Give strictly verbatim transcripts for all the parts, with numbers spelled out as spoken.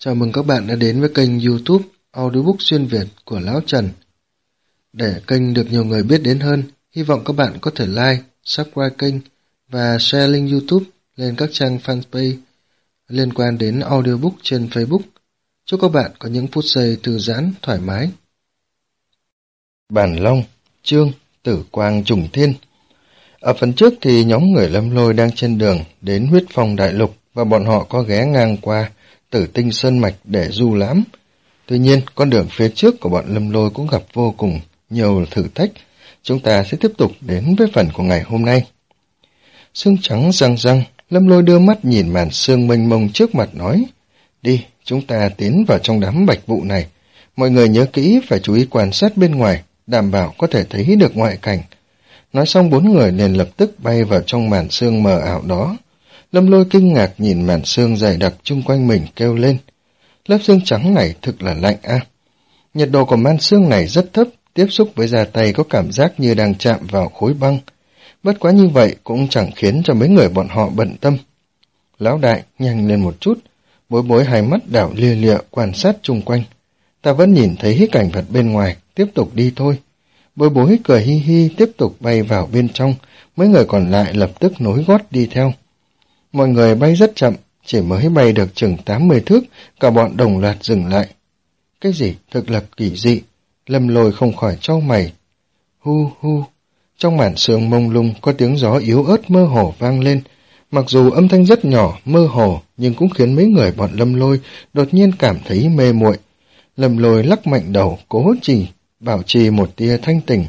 Chào mừng các bạn đã đến với kênh YouTube Audiobook Xuyên Việt của Lão Trần. Để kênh được nhiều người biết đến hơn, hy vọng các bạn có thể like, subscribe kênh và share link YouTube lên các trang fanpage liên quan đến audiobook trên Facebook. Chúc các bạn có những phút giây thư giãn, thoải mái. Bản Long, chương Tử Quang Trùng Thiên. Ở phần trước thì nhóm người Lâm Lôi đang trên đường đến Huyết Phong Đại Lục và bọn họ có ghé ngang qua Tử Tinh Sơn Mạch để du lãm. Tuy nhiên, con đường phía trước của bọn Lâm Lôi cũng gặp vô cùng nhiều thử thách. Chúng ta sẽ tiếp tục đến với phần của ngày hôm nay. Sương trắng răng răng, Lâm Lôi đưa mắt nhìn màn sương mênh mông trước mặt nói: Đi, chúng ta tiến vào trong đám bạch vụ này. Mọi người nhớ kỹ phải chú ý quan sát bên ngoài, đảm bảo có thể thấy được ngoại cảnh. Nói xong bốn người liền lập tức bay vào trong màn sương mờ ảo đó. Lâm Lôi kinh ngạc nhìn màn sương dày đặc chung quanh mình kêu lên: Lớp sương trắng này thực là lạnh a. À. Nhiệt độ của màn sương này rất thấp, tiếp xúc với da tay có cảm giác như đang chạm vào khối băng. Bất quá như vậy cũng chẳng khiến cho mấy người bọn họ bận tâm. Lão đại, nhanh lên một chút. Bối bối hai mắt đảo lia lịa quan sát chung quanh. Ta vẫn nhìn thấy cảnh vật bên ngoài, tiếp tục đi thôi. Bối bối cười hi hi tiếp tục bay vào bên trong, mấy người còn lại lập tức nối gót đi theo. Mọi người bay rất chậm, chỉ mới bay được chừng tám mươi thước, cả bọn đồng loạt dừng lại. Cái gì thực là kỳ dị, Lâm Lôi không khỏi chau mày. Hu hu, trong màn sương mông lung có tiếng gió yếu ớt mơ hồ vang lên, mặc dù âm thanh rất nhỏ, mơ hồ, nhưng cũng khiến mấy người bọn Lâm Lôi đột nhiên cảm thấy mê muội. Lâm Lôi lắc mạnh đầu, cố trì, bảo trì một tia thanh tỉnh.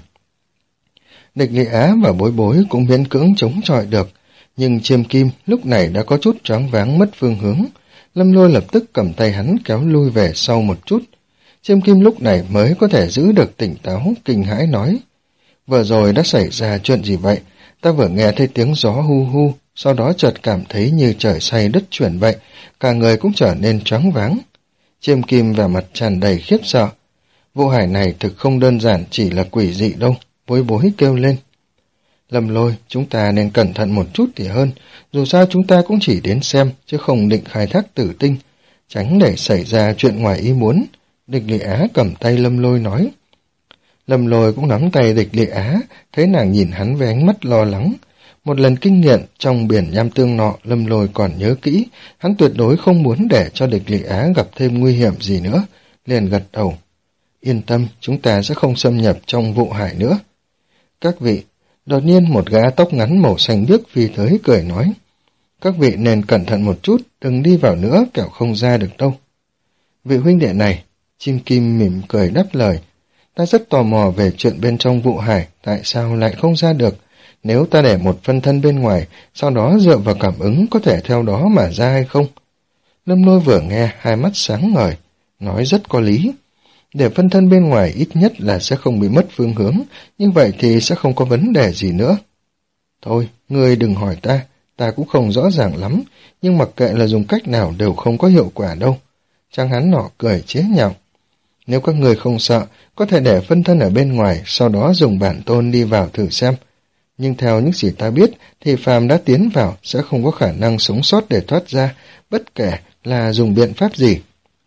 Địch Lệ Á và Bối Bối cũng miễn cưỡng chống chọi được, nhưng Chiêm Kim lúc này đã có chút choáng váng mất phương hướng. Lâm Lôi lập tức cầm tay hắn kéo lui về sau một chút. Chiêm Kim lúc này mới có thể giữ được tỉnh táo, kinh hãi nói: Vừa rồi đã xảy ra chuyện gì vậy? Ta vừa nghe thấy tiếng gió hu hu, sau đó chợt cảm thấy như trời xoay đất chuyển vậy, cả người cũng trở nên choáng váng. Chiêm Kim vẻ mặt tràn đầy khiếp sợ. Vụ hải này thực không đơn giản chỉ là quỷ dị đâu, Bối Bối kêu lên. Lâm Lôi, chúng ta nên cẩn thận một chút thì hơn, dù sao chúng ta cũng chỉ đến xem, chứ không định khai thác tử tinh, tránh để xảy ra chuyện ngoài ý muốn. Địch Lệ Á cầm tay Lâm Lôi nói. Lâm Lôi cũng nắm tay Địch Lệ Á, thấy nàng nhìn hắn với ánh mắt lo lắng. Một lần kinh nghiệm trong biển nham tương nọ, Lâm Lôi còn nhớ kỹ, hắn tuyệt đối không muốn để cho Địch Lệ Á gặp thêm nguy hiểm gì nữa, liền gật đầu. Yên tâm, chúng ta sẽ không xâm nhập trong vụ hải nữa. Các vị, đột nhiên một gã tóc ngắn màu xanh biếc phi tới cười nói: Các vị nên cẩn thận một chút, đừng đi vào nữa, kẻo không ra được đâu. Vị huynh đệ này, Chim Kim mỉm cười đáp lời: Ta rất tò mò về chuyện bên trong vụ hải, tại sao lại không ra được? Nếu ta để một phân thân bên ngoài, sau đó dựa vào cảm ứng có thể theo đó mà ra hay không? Lâm Lôi vừa nghe, hai mắt sáng ngời, nói rất có lý. Để phân thân bên ngoài ít nhất là sẽ không bị mất phương hướng, như vậy thì sẽ không có vấn đề gì nữa. Thôi, ngươi đừng hỏi ta, ta cũng không rõ ràng lắm, nhưng mặc kệ là dùng cách nào đều không có hiệu quả đâu. Trang hắn nọ cười chế nhạo. Nếu các người không sợ, có thể để phân thân ở bên ngoài, sau đó dùng bản tôn đi vào thử xem. Nhưng theo những gì ta biết, thì phàm đã tiến vào sẽ không có khả năng sống sót để thoát ra, bất kể là dùng biện pháp gì.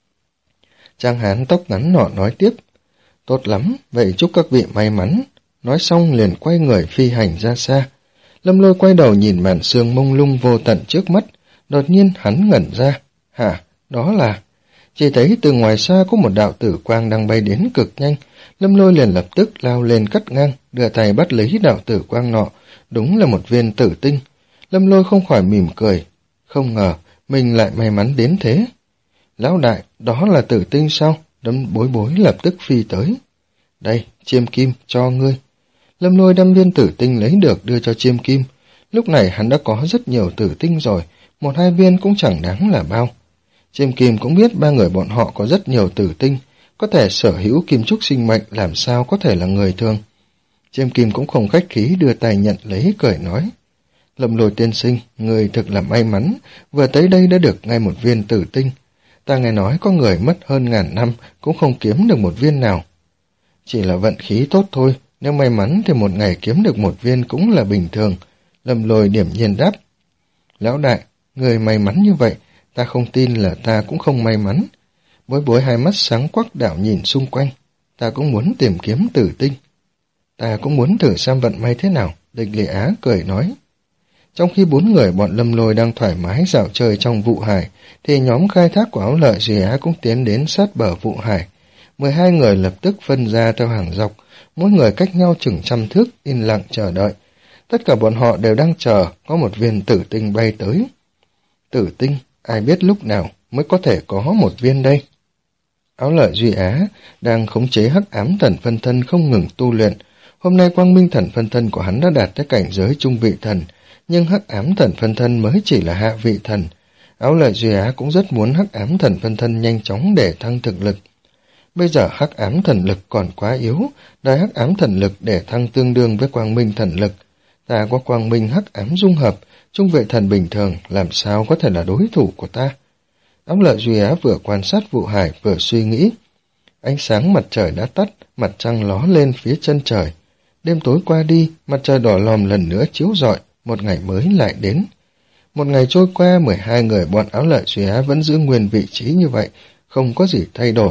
Trang hán tóc ngắn nọ nói tiếp. Tốt lắm, vậy chúc các vị may mắn. Nói xong liền quay người phi hành ra xa. Lâm Lôi quay đầu nhìn màn sương mông lung vô tận trước mắt, đột nhiên hắn ngẩn ra. Hả, đó là... Chỉ thấy từ ngoài xa có một đạo tử quang đang bay đến cực nhanh. Lâm Lôi liền lập tức lao lên cắt ngang, đưa tay bắt lấy đạo tử quang nọ, đúng là một viên tử tinh. Lâm Lôi không khỏi mỉm cười, không ngờ mình lại may mắn đến thế. Lão đại, đó là tử tinh sao? Đâm Bối Bối lập tức phi tới. Đây, Chiêm Kim, cho ngươi. Lâm Lôi đem viên tử tinh lấy được đưa cho Chiêm Kim. Lúc này hắn đã có rất nhiều tử tinh rồi, một hai viên cũng chẳng đáng là bao. Chiêm Kim cũng biết ba người bọn họ có rất nhiều tử tinh, có thể sở hữu kim trúc sinh mệnh, làm sao có thể là người thường. Chiêm Kim cũng không khách khí đưa tay nhận lấy, cười nói. Lâm Lôi tiên sinh, người thực là may mắn, vừa tới đây đã được ngay một viên tử tinh. Ta nghe nói có người mất hơn ngàn năm cũng không kiếm được một viên nào. Chỉ là vận khí tốt thôi, nếu may mắn thì một ngày kiếm được một viên cũng là bình thường. Lâm Lôi điểm nhiên đáp. Lão đại, người may mắn như vậy, ta không tin là ta cũng không may mắn. Bối bối hai mắt sáng quắc đảo nhìn xung quanh. Ta cũng muốn tìm kiếm tử tinh. Ta cũng muốn thử xem vận may thế nào, Địch Lệ Á cười nói. Trong khi bốn người bọn Lâm Lôi đang thoải mái dạo chơi trong vụ hải, thì nhóm khai thác của Áo Lợi Duy Á cũng tiến đến sát bờ vụ hải. Mười hai người lập tức phân ra theo hàng dọc, mỗi người cách nhau chừng trăm thước, yên lặng chờ đợi. Tất cả bọn họ đều đang chờ có một viên tử tinh bay tới. Tử tinh, ai biết lúc nào mới có thể có một viên đây? Áo Lợi Duy Á đang khống chế hắc ám thần phân thân không ngừng tu luyện. Hôm nay quang minh thần phân thân của hắn đã đạt tới cảnh giới trung vị thần, nhưng hắc ám thần phân thân mới chỉ là hạ vị thần. Áo Lợi Duy Á cũng rất muốn hắc ám thần phân thân nhanh chóng để thăng thực lực. Bây giờ hắc ám thần lực còn quá yếu, đợi hắc ám thần lực để thăng tương đương với quang minh thần lực. Ta có quang minh hắc ám dung hợp, trung vệ thần bình thường làm sao có thể là đối thủ của ta? Áo Lợi Duy Á vừa quan sát vụ hải vừa suy nghĩ. Ánh sáng mặt trời đã tắt, mặt trăng ló lên phía chân trời. Đêm tối qua đi, mặt trời đỏ lòm lần nữa chiếu rọi, một ngày mới lại đến. Một ngày trôi qua, mười hai người bọn Áo Lợi Duy Á vẫn giữ nguyên vị trí như vậy, không có gì thay đổi.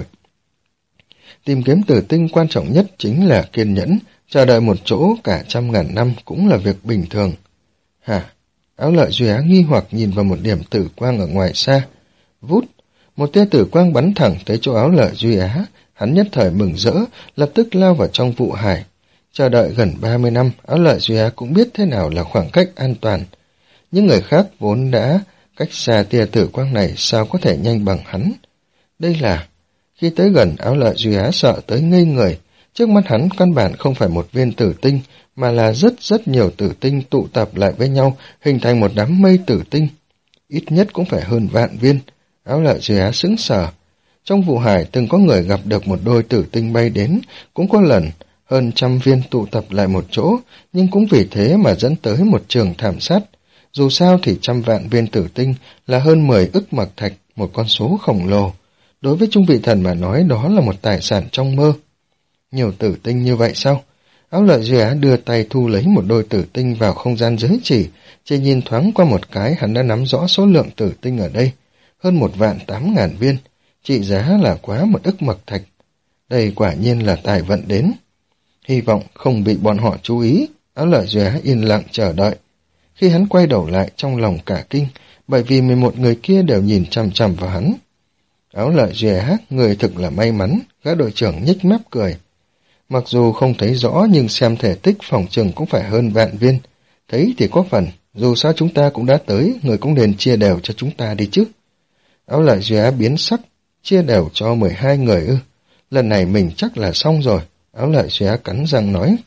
Tìm kiếm tử tinh quan trọng nhất chính là kiên nhẫn, chờ đợi một chỗ cả trăm ngàn năm cũng là việc bình thường. Hả? Áo Lợi Duy Á nghi hoặc nhìn vào một điểm tử quang ở ngoài xa. Vút, một tia tử quang bắn thẳng tới chỗ Áo Lợi Duy Á, hắn nhất thời mừng rỡ, lập tức lao vào trong vụ hải. Chờ đợi gần ba mươi năm, Áo Lợi Duy Á cũng biết thế nào là khoảng cách an toàn. Những người khác vốn đã cách xa tia tử quang này sao có thể nhanh bằng hắn. Đây là... Khi tới gần, Áo Lợi Duy Á sợ tới ngây người. Trước mắt hắn căn bản không phải một viên tử tinh, mà là rất rất nhiều tử tinh tụ tập lại với nhau, hình thành một đám mây tử tinh. Ít nhất cũng phải hơn vạn viên. Áo Lợi Duy Á sững sờ. Trong vụ hải từng có người gặp được một đôi tử tinh bay đến, cũng có lần hơn trăm viên tụ tập lại một chỗ, nhưng cũng vì thế mà dẫn tới một trường thảm sát. Dù sao thì trăm vạn viên tử tinh là hơn mười ức mặc thạch, một con số khổng lồ. Đối với trung vị thần mà nói đó là một tài sản trong mơ. Nhiều tử tinh như vậy sao? Áo Lợi Duy Á đưa tay thu lấy một đôi tử tinh vào không gian giới chỉ, chỉ nhìn thoáng qua một cái hắn đã nắm rõ số lượng tử tinh ở đây. Hơn một vạn tám ngàn viên, trị giá là quá một ức mặc thạch. Đây quả nhiên là tài vận đến. Hy vọng không bị bọn họ chú ý, Áo Lợi Duy Á yên lặng chờ đợi. Khi hắn quay đầu lại trong lòng cả kinh, bởi vì mười một người kia đều nhìn chằm chằm vào hắn. Áo Lợi Duy Á, người thực là may mắn, gã đội trưởng nhếch mép cười. Mặc dù không thấy rõ nhưng xem thể tích phòng chừng cũng phải hơn vạn viên. Thấy thì có phần, dù sao chúng ta cũng đã tới, người cũng nên chia đều cho chúng ta đi chứ. Áo Lợi Duy Á biến sắc, chia đều cho mười hai người ư. Lần này mình chắc là xong rồi, Áo Lợi Duy Á cắn răng nói.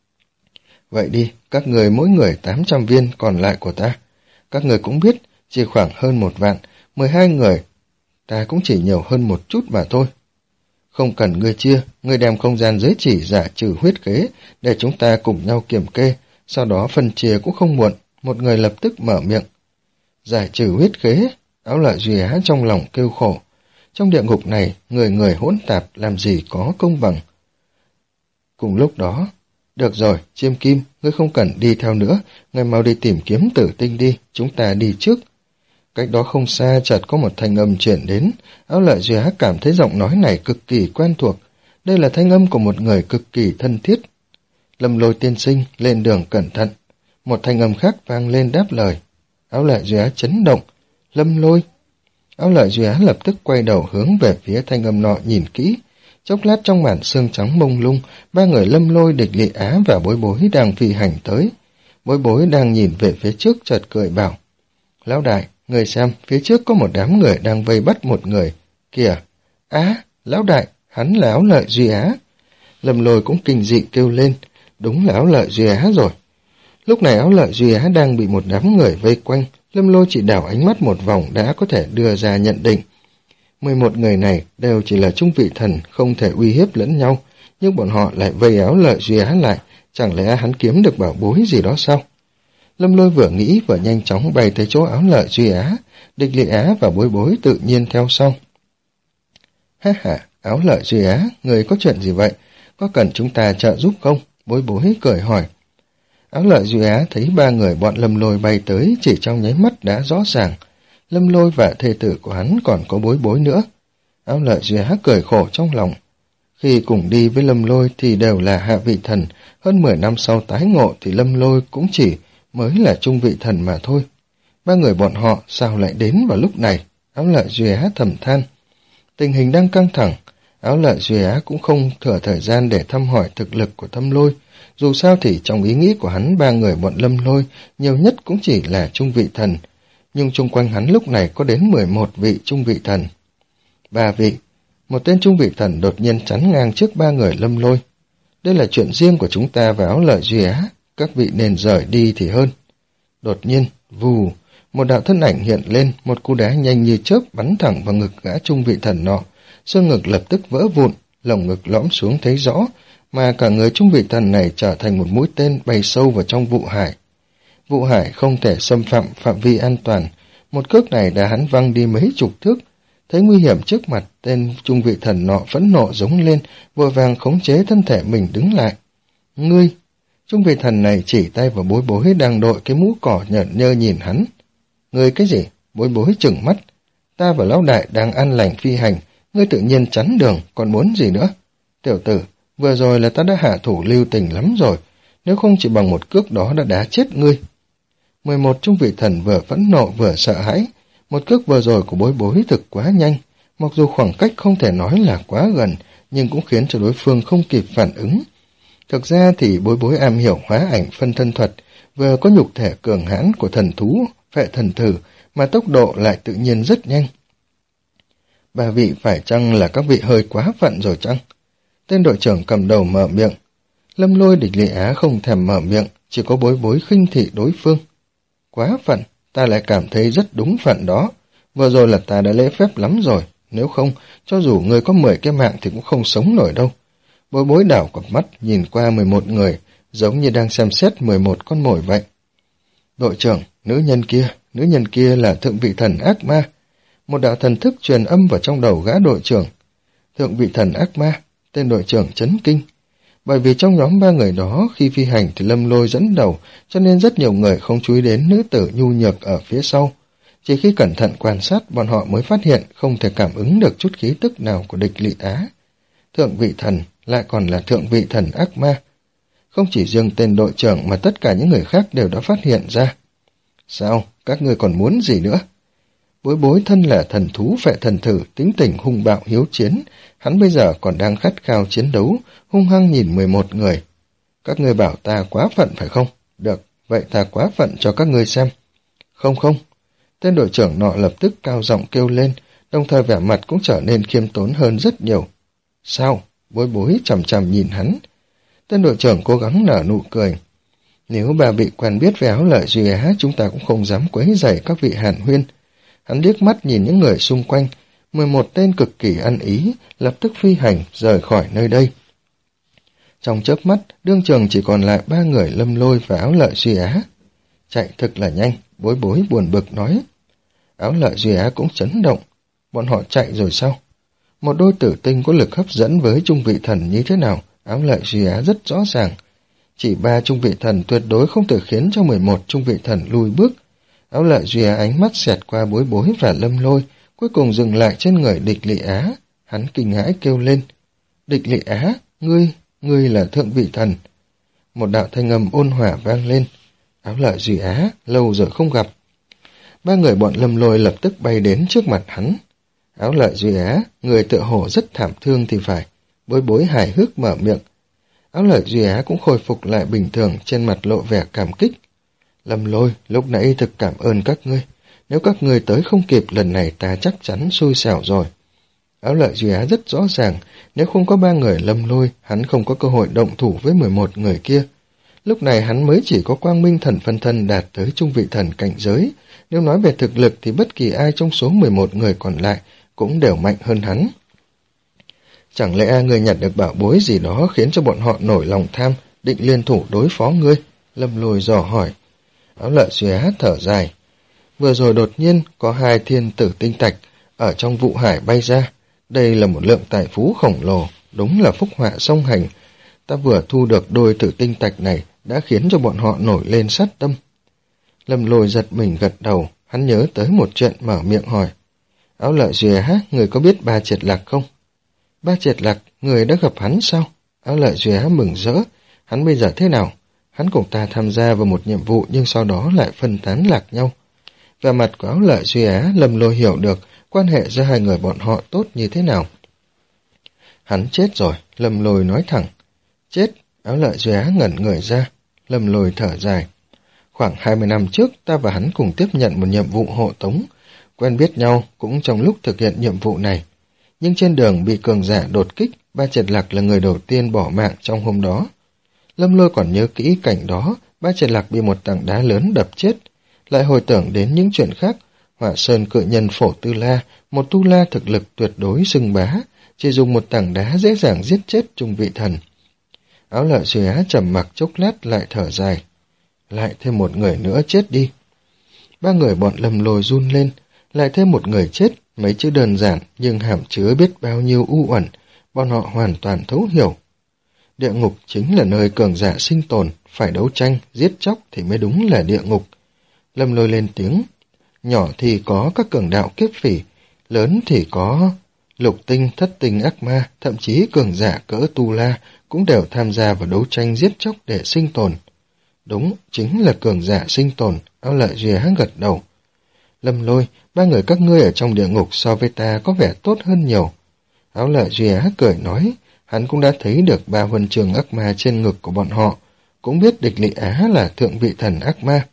Vậy đi, các người mỗi người tám trăm viên còn lại của ta. Các người cũng biết, chỉ khoảng hơn một vạn, mười hai người, ta cũng chỉ nhiều hơn một chút mà thôi. Không cần ngươi chia, ngươi đem không gian giới chỉ giả trừ huyết khế, để chúng ta cùng nhau kiểm kê, sau đó phân chia cũng không muộn, một người lập tức mở miệng. Giải trừ huyết khế, Áo Lợi Duy Á trong lòng kêu khổ. Trong địa ngục này, người người hỗn tạp làm gì có công bằng. Cùng lúc đó, được rồi, Chiêm Kim, ngươi không cần đi theo nữa, ngươi mau đi tìm kiếm tử tinh đi, chúng ta đi trước. Cách đó không xa chợt có một thanh âm chuyển đến, Áo Lợi Duy Á cảm thấy giọng nói này cực kỳ quen thuộc. Đây là thanh âm của một người cực kỳ thân thiết. Lâm Lôi tiên sinh, lên đường cẩn thận. Một thanh âm khác vang lên đáp lời. Áo Lợi Duy Á chấn động. Lâm Lôi. Áo Lợi Duy Á lập tức quay đầu hướng về phía thanh âm nọ nhìn kỹ. Chốc lát trong màn sương trắng mông lung, ba người Lâm Lôi, Địch Lệ Á và Bối Bối đang phi hành tới. Bối Bối đang nhìn về phía trước chợt cười bảo. Lão đại, người xem, phía trước có một đám người đang vây bắt một người. Kìa! Á! Lão đại! Hắn là Áo Lợi Duy Á! Lâm Lôi cũng kinh dị kêu lên. Đúng là Áo Lợi Duy Á rồi. Lúc này Áo Lợi Duy Á đang bị một đám người vây quanh. Lâm Lôi chỉ đảo ánh mắt một vòng đã có thể đưa ra nhận định. Mười một người này đều chỉ là trung vị thần, không thể uy hiếp lẫn nhau. Nhưng bọn họ lại vây Áo Lợi Duy Á lại. Chẳng lẽ hắn kiếm được bảo bối gì đó sao? Lâm Lôi vừa nghĩ vừa nhanh chóng bay tới chỗ Áo Lợi Duy Á, Địch Lệ Á và Bối Bối tự nhiên theo sau. Ha ha, Áo Lợi Duy Á, người có chuyện gì vậy? Có cần chúng ta trợ giúp không? Bối Bối cười hỏi. Áo Lợi Duy Á thấy ba người bọn Lâm Lôi bay tới chỉ trong nháy mắt đã rõ ràng. Lâm Lôi và thê tử của hắn còn có Bối Bối nữa. Áo Lợi Duy Á cười khổ trong lòng. Khi cùng đi với Lâm Lôi thì đều là hạ vị thần, hơn mười năm sau tái ngộ thì Lâm Lôi cũng chỉ mới là trung vị thần mà thôi. Ba người bọn họ sao lại đến vào lúc này? Áo Lợi Duy Á thầm than. Tình hình đang căng thẳng, Áo Lợi Duy Á cũng không thừa thời gian để thăm hỏi thực lực của Thâm Lôi. Dù sao thì trong ý nghĩ của hắn, ba người bọn Lâm Lôi nhiều nhất cũng chỉ là trung vị thần, nhưng chung quanh hắn lúc này có đến mười một vị trung vị thần. Ba vị, một tên trung vị thần đột nhiên chắn ngang trước ba người Lâm Lôi. Đây là chuyện riêng của chúng ta và Áo Lợi Duy Á, các vị nên rời đi thì hơn. Đột nhiên, vù, một đạo thân ảnh hiện lên, một cú đá nhanh như chớp bắn thẳng vào ngực gã trung vị thần nọ. Xương ngực lập tức vỡ vụn, lồng ngực lõm xuống thấy rõ, mà cả người trung vị thần này trở thành một mũi tên bay sâu vào trong vụ hải. Vụ hải không thể xâm phạm phạm vi an toàn, một cước này đã hắn văng đi mấy chục thước. Thấy nguy hiểm trước mặt, tên trung vị thần nọ phẫn nộ giống lên, vội vàng khống chế thân thể mình đứng lại. Ngươi! Trung vị thần này chỉ tay vào Bối Bối đang đội cái mũ cỏ nhợn nhơ nhìn hắn. Ngươi cái gì? Bối Bối trừng mắt. Ta và lão đại đang an lành phi hành, ngươi tự nhiên chắn đường, còn muốn gì nữa? Tiểu tử, vừa rồi là ta đã hạ thủ lưu tình lắm rồi, nếu không chỉ bằng một cước đó đã đá chết ngươi. Mười một trung vị thần vừa phẫn nộ vừa sợ hãi, một cước vừa rồi của Bối Bối thực quá nhanh, mặc dù khoảng cách không thể nói là quá gần, nhưng cũng khiến cho đối phương không kịp phản ứng. Thực ra thì Bối Bối am hiểu hóa ảnh phân thân thuật, vừa có nhục thể cường hãn của thần thú, phệ thần thử, mà tốc độ lại tự nhiên rất nhanh. Ba vị phải chăng là các vị hơi quá phận rồi chăng? Tên đội trưởng cầm đầu mở miệng. Lâm Lôi, Địch Lệ Á không thèm mở miệng, chỉ có Bối Bối khinh thị đối phương. Quá phận, ta lại cảm thấy rất đúng phận đó. Vừa rồi là ta đã lễ phép lắm rồi, nếu không, cho dù ngươi có mười cái mạng thì cũng không sống nổi đâu. Bối Bối đảo cặp mắt nhìn qua mười một người, giống như đang xem xét mười một con mồi vậy. Đội trưởng, nữ nhân kia, nữ nhân kia là thượng vị thần ác ma. Một đạo thần thức truyền âm vào trong đầu gã đội trưởng. Thượng vị thần ác ma, tên đội trưởng chấn kinh. Bởi vì trong nhóm ba người đó, khi phi hành thì Lâm Lôi dẫn đầu, cho nên rất nhiều người không chú ý đến nữ tử nhu nhược ở phía sau. Chỉ khi cẩn thận quan sát, bọn họ mới phát hiện không thể cảm ứng được chút khí tức nào của Địch Lị Á. Thượng vị thần lại còn là thượng vị thần ác ma. Không chỉ riêng tên đội trưởng mà tất cả những người khác đều đã phát hiện ra. Sao? Các ngươi còn muốn gì nữa? Bối Bối thân là thần thú phệ thần thử, tính tình hung bạo hiếu chiến. Hắn bây giờ còn đang khát khao chiến đấu, hung hăng nhìn mười một người. Các ngươi bảo ta quá phận phải không? Được, vậy ta quá phận cho các ngươi xem. Không không. Tên đội trưởng nọ lập tức cao giọng kêu lên, đồng thời vẻ mặt cũng trở nên khiêm tốn hơn rất nhiều. Sao? Bối Bối chằm chằm nhìn hắn. Tên đội trưởng cố gắng nở nụ cười. Nếu bà vị quen biết về Áo Lợi Duy Á, chúng ta cũng không dám quấy rầy các vị hàn huyên. Hắn liếc mắt nhìn những người xung quanh, mười một tên cực kỳ ăn ý, lập tức phi hành rời khỏi nơi đây. Trong chớp mắt, đương trường chỉ còn lại ba người Lâm Lôi và Áo Lợi Duy Á. Chạy thực là nhanh, Bối Bối buồn bực nói. Áo Lợi Duy Á cũng chấn động. Bọn họ chạy rồi sao? Một đôi tử tinh có lực hấp dẫn với trung vị thần như thế nào, Áo Lợi Duy Á rất rõ ràng. Chỉ ba trung vị thần tuyệt đối không thể khiến cho mười một trung vị thần lùi bước. Áo Lợi Duy Á ánh mắt xẹt qua Bối Bối và Lâm Lôi, cuối cùng dừng lại trên người Địch Lị Á. Hắn kinh hãi kêu lên. Địch Lị Á, ngươi, ngươi là thượng vị thần. Một đạo thanh âm ôn hòa vang lên. Áo Lợi Duy Á, lâu rồi không gặp. Ba người bọn Lâm Lôi lập tức bay đến trước mặt hắn. Áo Lợi Duy Á, người tựa hồ rất thảm thương thì phải. Bối Bối hài hước mở miệng. Áo Lợi Duy Á cũng khôi phục lại bình thường, trên mặt lộ vẻ cảm kích. Lâm Lôi, lúc nãy thực cảm ơn các ngươi. Nếu các ngươi tới không kịp, lần này ta chắc chắn xui xẻo rồi. Áo Lợi Duy Á rất rõ ràng, nếu không có ba người Lâm Lôi, hắn không có cơ hội động thủ với mười một người kia. Lúc này hắn mới chỉ có quang minh thần phân thân đạt tới trung vị thần cảnh giới. Nếu nói về thực lực thì bất kỳ ai trong số mười một người còn lại cũng đều mạnh hơn hắn. Chẳng lẽ ngươi nhặt được bảo bối gì đó khiến cho bọn họ nổi lòng tham, định liên thủ đối phó ngươi? Lâm Lôi dò hỏi. Áo Lợi Duy Á thở dài. Vừa rồi đột nhiên có hai thiên tử tinh tạch ở trong vụ hải bay ra. Đây là một lượng tài phú khổng lồ, đúng là phúc họa song hành. Ta vừa thu được đôi tử tinh tạch này đã khiến cho bọn họ nổi lên sát tâm. Lâm Lôi giật mình gật đầu, hắn nhớ tới một chuyện mở miệng hỏi. Áo Lợi Duy Á, người có biết Ba Triệt Lạc không? Ba Triệt Lạc, người đã gặp hắn sao? Áo Lợi Duy Á mừng rỡ. Hắn bây giờ thế nào? Hắn cùng ta tham gia vào một nhiệm vụ nhưng sau đó lại phân tán lạc nhau. Về mặt của Áo Lợi Duy Á, Lâm Lôi hiểu được quan hệ giữa hai người bọn họ tốt như thế nào. Hắn chết rồi, Lâm Lôi nói thẳng. Chết, Áo Lợi Duy Á ngẩn người ra. Lâm Lôi thở dài. Khoảng hai mươi năm trước, ta và hắn cùng tiếp nhận một nhiệm vụ hộ tống. Quen biết nhau cũng trong lúc thực hiện nhiệm vụ này. Nhưng trên đường bị cường giả đột kích, Ba Triệt Lạc là người đầu tiên bỏ mạng trong hôm đó. Lâm Lôi còn nhớ kỹ cảnh đó, Ba Triệt Lạc bị một tảng đá lớn đập chết. Lại hồi tưởng đến những chuyện khác, Hỏa Sơn cự nhân Phổ Tư La, một tu la thực lực tuyệt đối xưng bá, chỉ dùng một tảng đá dễ dàng giết chết trung vị thần. Áo Lợi Duy Á trầm mặc chốc lát lại thở dài. Lại thêm một người nữa chết đi. Ba người bọn Lâm Lôi run lên, lại thêm một người chết, mấy chữ đơn giản nhưng hàm chứa biết bao nhiêu u uẩn, bọn họ hoàn toàn thấu hiểu. Địa ngục chính là nơi cường giả sinh tồn, phải đấu tranh, giết chóc thì mới đúng là địa ngục. Lâm Lôi lên tiếng, nhỏ thì có các cường đạo kiếp phỉ, lớn thì có lục tinh, thất tinh ác ma, thậm chí cường giả cỡ tu la cũng đều tham gia vào đấu tranh giết chóc để sinh tồn. Đúng, chính là cường giả sinh tồn, Áo Lợi Duy Á gật đầu. Lâm Lôi, ba người các ngươi ở trong địa ngục so với ta có vẻ tốt hơn nhiều. Áo Lợi Duy Á cười nói, hắn cũng đã thấy được ba huân trường ác ma trên ngực của bọn họ, cũng biết Địch Lị Á là thượng vị thần ác ma.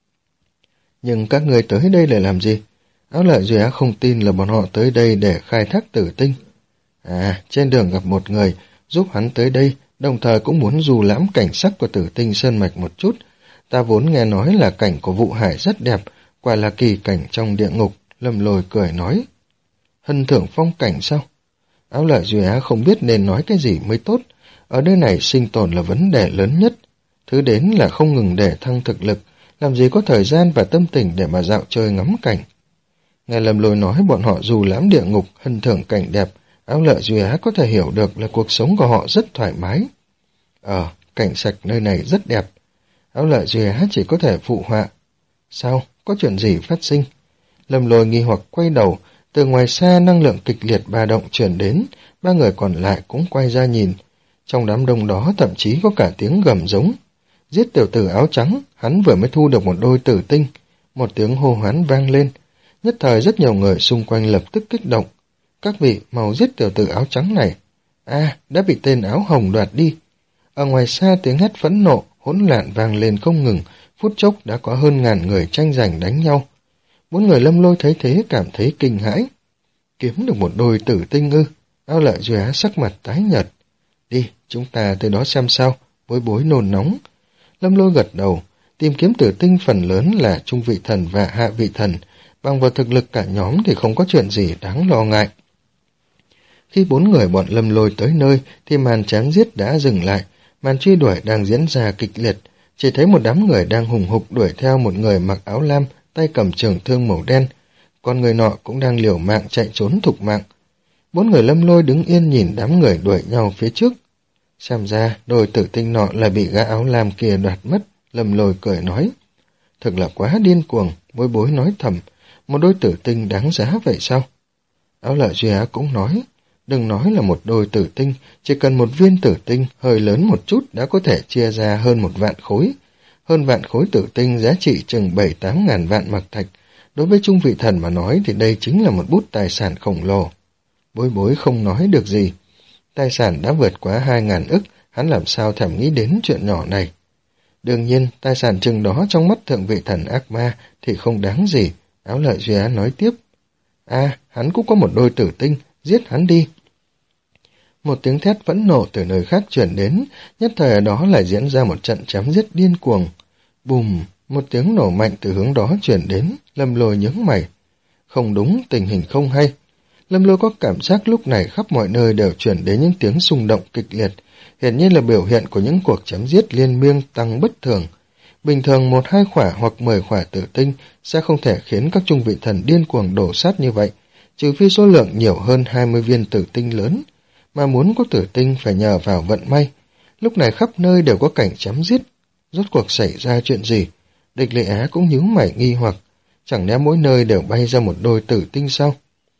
Nhưng các ngươi tới đây để làm gì? Áo Lợi Duy Á không tin là bọn họ tới đây để khai thác tử tinh. À, trên đường gặp một người, giúp hắn tới đây, đồng thời cũng muốn du lãm cảnh sắc của tử tinh sơn mạch một chút. Ta vốn nghe nói là cảnh của vụ hải rất đẹp, quả là kỳ cảnh trong địa ngục, Lâm Lôi cười nói. Hân thưởng phong cảnh sao? Áo Lợi Duy Á không biết nên nói cái gì mới tốt, ở nơi này sinh tồn là vấn đề lớn nhất. Thứ đến là không ngừng để thăng thực lực, làm gì có thời gian và tâm tình để mà dạo chơi ngắm cảnh. Nghe Lâm Lôi nói bọn họ dù lãm địa ngục, hân thưởng cảnh đẹp, Áo Lợi Duy Á có thể hiểu được là cuộc sống của họ rất thoải mái. Ờ, cảnh sạch nơi này rất đẹp. Áo Lợi Duy Á chỉ có thể phụ họa. Sao? Có chuyện gì phát sinh? Lâm Lôi nghi hoặc quay đầu, từ ngoài xa năng lượng kịch liệt ba động chuyển đến, ba người còn lại cũng quay ra nhìn. Trong đám đông đó thậm chí có cả tiếng gầm giống. Giết tiểu tử áo trắng, hắn vừa mới thu được một đôi tử tinh. Một tiếng hô hoán vang lên. Nhất thời rất nhiều người xung quanh lập tức kích động. Các vị mau giết tiểu tử áo trắng này. À, đã bị tên áo hồng đoạt đi. Ở ngoài xa tiếng hét phẫn nộ, hỗn loạn vang lên không ngừng, phút chốc đã có hơn ngàn người tranh giành đánh nhau. Bốn người Lâm Lôi thấy thế cảm thấy kinh hãi. Kiếm được một đôi tử tinh ư? Áo Lợi Duy Á sắc mặt tái nhợt. Đi, chúng ta tới đó xem sao, bối bối nôn nóng. Lâm Lôi gật đầu, tìm kiếm tử tinh phần lớn là trung vị thần và hạ vị thần, bằng vào thực lực cả nhóm thì không có chuyện gì đáng lo ngại. Khi bốn người bọn Lâm Lôi tới nơi thì màn chém giết đã dừng lại, màn truy đuổi đang diễn ra kịch liệt, chỉ thấy một đám người đang hùng hục đuổi theo một người mặc áo lam, tay cầm trường thương màu đen, còn người nọ cũng đang liều mạng chạy trốn thục mạng. Bốn người Lâm Lôi đứng yên nhìn đám người đuổi nhau phía trước. Xem ra đôi tử tinh nọ là bị gã áo lam kia đoạt mất, Lâm Lôi cười nói. Thực là quá điên cuồng, bối bối nói thầm, một đôi tử tinh đáng giá vậy sao? Áo Lợi Duy Á cũng nói, đừng nói là một đôi tử tinh, chỉ cần một viên tử tinh hơi lớn một chút đã có thể chia ra hơn một vạn khối. Hơn vạn khối tử tinh giá trị chừng bảy tám ngàn vạn mặc thạch. Đối với trung vị thần mà nói thì đây chính là một bút tài sản khổng lồ. Bối bối không nói được gì. Tài sản đã vượt quá hai ngàn ức, hắn làm sao thèm nghĩ đến chuyện nhỏ này. Đương nhiên, tài sản chừng đó trong mắt thượng vị thần ác ma thì không đáng gì, Áo Lợi Duy Á nói tiếp. À, hắn cũng có một đôi tử tinh, giết hắn đi. Một tiếng thét phẫn nộ từ nơi khác chuyển đến, nhất thời ở đó lại diễn ra một trận chém giết điên cuồng. Bùm, một tiếng nổ mạnh từ hướng đó chuyển đến, Lâm Lôi nhướng mày. Không đúng, tình hình không hay. Lâm Lôi có cảm giác lúc này khắp mọi nơi đều chuyển đến những tiếng xung động kịch liệt, hiển nhiên là biểu hiện của những cuộc chém giết liên miên tăng bất thường. Bình thường một hai khỏa hoặc mười khỏa tử tinh sẽ không thể khiến các trung vị thần điên cuồng đổ sát như vậy, trừ phi số lượng nhiều hơn hai mươi viên tử tinh lớn, mà muốn có tử tinh phải nhờ vào vận may. Lúc này khắp nơi đều có cảnh chém giết. Rốt cuộc xảy ra chuyện gì? Địch Lệ Á cũng nhíu mày nghi hoặc, chẳng lẽ mỗi nơi đều bay ra một đôi tử tinh sao?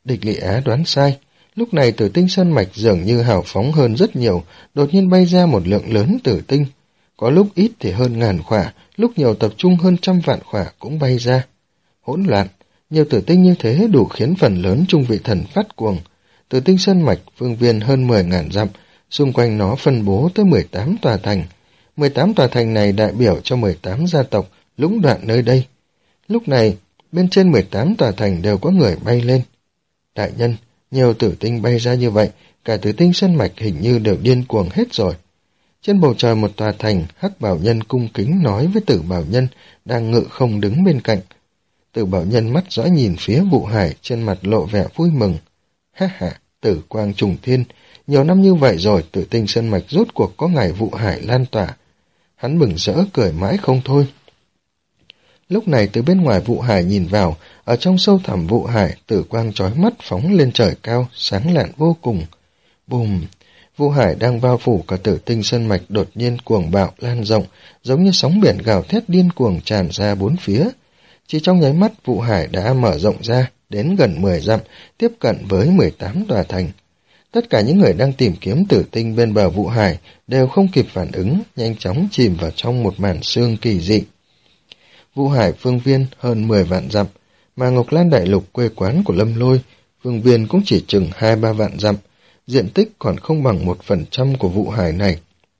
Địch Lị Á đoán sai. Lúc này tử tinh sơn mạch dường như hào phóng hơn rất nhiều, đột nhiên bay ra một lượng lớn tử tinh. Có lúc ít thì hơn ngàn khỏa, lúc nhiều tập trung hơn trăm vạn khỏa cũng bay ra. Hỗn loạn, nhiều tử tinh như thế đủ khiến phần lớn trung vị thần phát cuồng. Tử tinh sơn mạch phương viên hơn mười ngàn dặm, xung quanh nó phân bố tới mười tám tòa thành. mười tám tòa thành này đại biểu cho mười tám gia tộc lũng đoạn nơi đây. Lúc này, bên trên mười tám tòa thành đều có người bay lên. Đại nhân, nhiều tử tinh bay ra như vậy, cả tử tinh sơn mạch hình như đều điên cuồng hết rồi. Trên bầu trời một tòa thành, Hắc Bảo Nhân cung kính nói với Tử Bảo Nhân đang ngự không đứng bên cạnh. Tử Bảo Nhân mắt dõi nhìn phía Vụ Hải, trên mặt lộ vẻ vui mừng. Ha ha, Tử Quang trùng thiên, nhiều năm như vậy rồi tử tinh sơn mạch rốt cuộc có ngày Vụ Hải lan tỏa. Hắn mừng rỡ cười mãi không thôi. Lúc này từ bên ngoài Vụ Hải nhìn vào, ở trong sâu thẳm Vụ Hải, tử quang chói mắt phóng lên trời cao, sáng lạn vô cùng. Bùm! Vụ Hải đang bao phủ cả tử tinh sơn mạch đột nhiên cuồng bạo lan rộng, giống như sóng biển gào thét điên cuồng tràn ra bốn phía. Chỉ trong nháy mắt Vụ Hải đã mở rộng ra, đến gần mười dặm, tiếp cận với mười tám tòa thành. Tất cả những người đang tìm kiếm tử tinh bên bờ Vụ Hải đều không kịp phản ứng, nhanh chóng chìm vào trong một màn sương kỳ dị. Vụ Hải phương viên hơn mười vạn dặm, mà Ngọc Lan Đại Lục quê quán của Lâm Lôi, phương viên cũng chỉ chừng hai ba vạn dặm, diện tích còn không bằng một phần trăm của Vụ Hải này.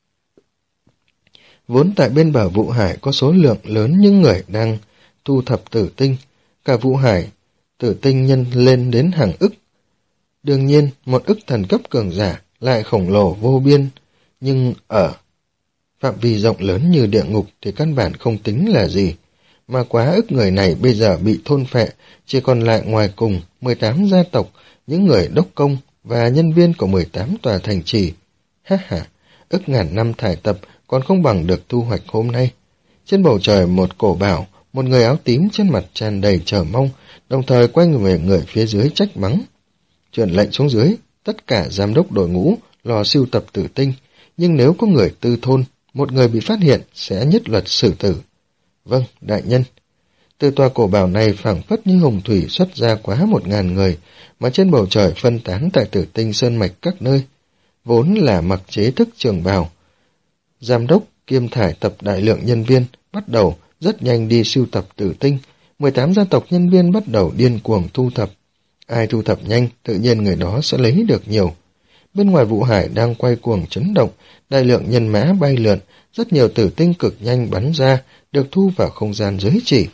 Vốn tại bên bờ Vụ Hải có số lượng lớn những người đang thu thập tử tinh, cả Vụ Hải tử tinh nhân lên đến hàng ức. Đương nhiên, một ức thần cấp cường giả lại khổng lồ vô biên, nhưng ở phạm vi rộng lớn như địa ngục thì căn bản không tính là gì, mà quá ức người này bây giờ bị thôn phệ, chỉ còn lại ngoài cùng mười tám gia tộc, những người đốc công và nhân viên của mười tám tòa thành trì. Ha ha, ức ngàn năm thải tập còn không bằng được thu hoạch hôm nay. Trên bầu trời một cổ bảo, một người áo tím trên mặt tràn đầy chờ mong, đồng thời quay về người phía dưới trách mắng. Truyền lệnh xuống dưới, tất cả giám đốc đội ngũ lò sưu tập tử tinh, nhưng nếu có người tư thôn, một người bị phát hiện sẽ nhất luật xử tử. Vâng, đại nhân. Từ tòa cổ bảo này phảng phất như hồng thủy xuất ra quá một ngàn người, mà trên bầu trời phân tán tại tử tinh sơn mạch các nơi, vốn là mặc chế thức trường bào. Giám đốc kiêm thải tập đại lượng nhân viên bắt đầu rất nhanh đi sưu tập tử tinh, mười tám gia tộc nhân viên bắt đầu điên cuồng thu thập. Ai thu thập nhanh, tự nhiên người đó sẽ lấy được nhiều. Bên ngoài Vụ Hải đang quay cuồng chấn động, đại lượng nhân mã bay lượn, rất nhiều tử tinh cực nhanh bắn ra, được thu vào không gian giới chỉ.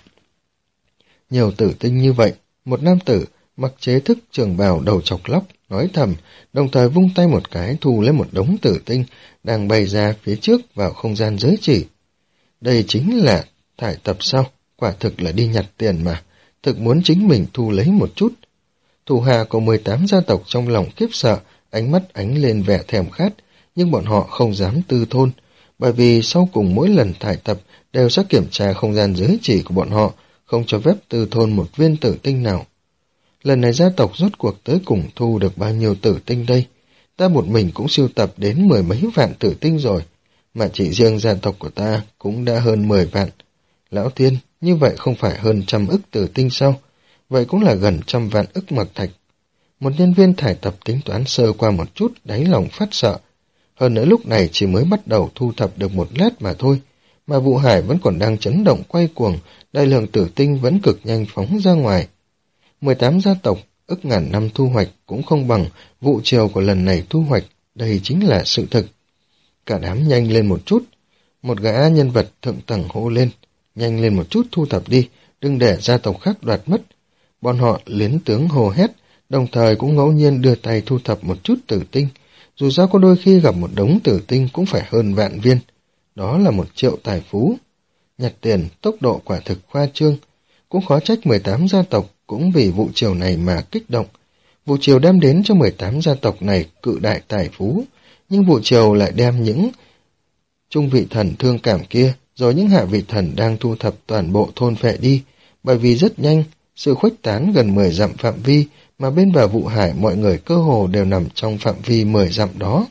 Nhiều tử tinh như vậy, một nam tử mặc chế thức trường bào đầu chọc lóc, nói thầm, đồng thời vung tay một cái thu lấy một đống tử tinh đang bay ra phía trước vào không gian giới chỉ. Đây chính là thải tập sao? Quả thực là đi nhặt tiền mà, thực muốn chính mình thu lấy một chút. Thủ hạ của mười tám gia tộc trong lòng khiếp sợ, ánh mắt ánh lên vẻ thèm khát, nhưng bọn họ không dám tư thôn, bởi vì sau cùng mỗi lần thải tập đều sẽ kiểm tra không gian giới chỉ của bọn họ, không cho phép tư thôn một viên tử tinh nào. Lần này gia tộc rốt cuộc tới cùng thu được bao nhiêu tử tinh đây? Ta một mình cũng sưu tập đến mười mấy vạn tử tinh rồi, mà chỉ riêng gia tộc của ta cũng đã hơn mười vạn. Lão Tiên, như vậy không phải hơn trăm ức tử tinh sao? Vậy cũng là gần trăm vạn ức mặc thạch. Một nhân viên thải tập tính toán sơ qua một chút, đáy lòng phát sợ. Hơn nữa lúc này chỉ mới bắt đầu thu thập được một lát mà thôi, mà Vụ Hải vẫn còn đang chấn động quay cuồng, đại lượng tử tinh vẫn cực nhanh phóng ra ngoài. mười tám gia tộc, ức ngàn năm thu hoạch cũng không bằng vụ triều của lần này thu hoạch, đây chính là sự thực. Cả đám nhanh lên một chút, một gã nhân vật thượng tầng hô lên, nhanh lên một chút thu thập đi, đừng để gia tộc khác đoạt mất. Bọn họ liến tướng hô hét, đồng thời cũng ngẫu nhiên đưa tay thu thập một chút tử tinh, dù sao có đôi khi gặp một đống tử tinh cũng phải hơn vạn viên. Đó là một triệu tài phú. Nhặt tiền, tốc độ quả thực khoa trương. Cũng khó trách mười tám gia tộc cũng vì vụ triều này mà kích động. Vụ triều đem đến cho mười tám gia tộc này cự đại tài phú, nhưng vụ triều lại đem những trung vị thần thương cảm kia, rồi những hạ vị thần đang thu thập toàn bộ thôn phệ đi, bởi vì rất nhanh, sự khuếch tán gần mười dặm phạm vi, mà bên bờ Vụ Hải mọi người cơ hồ đều nằm trong phạm vi mười dặm đó.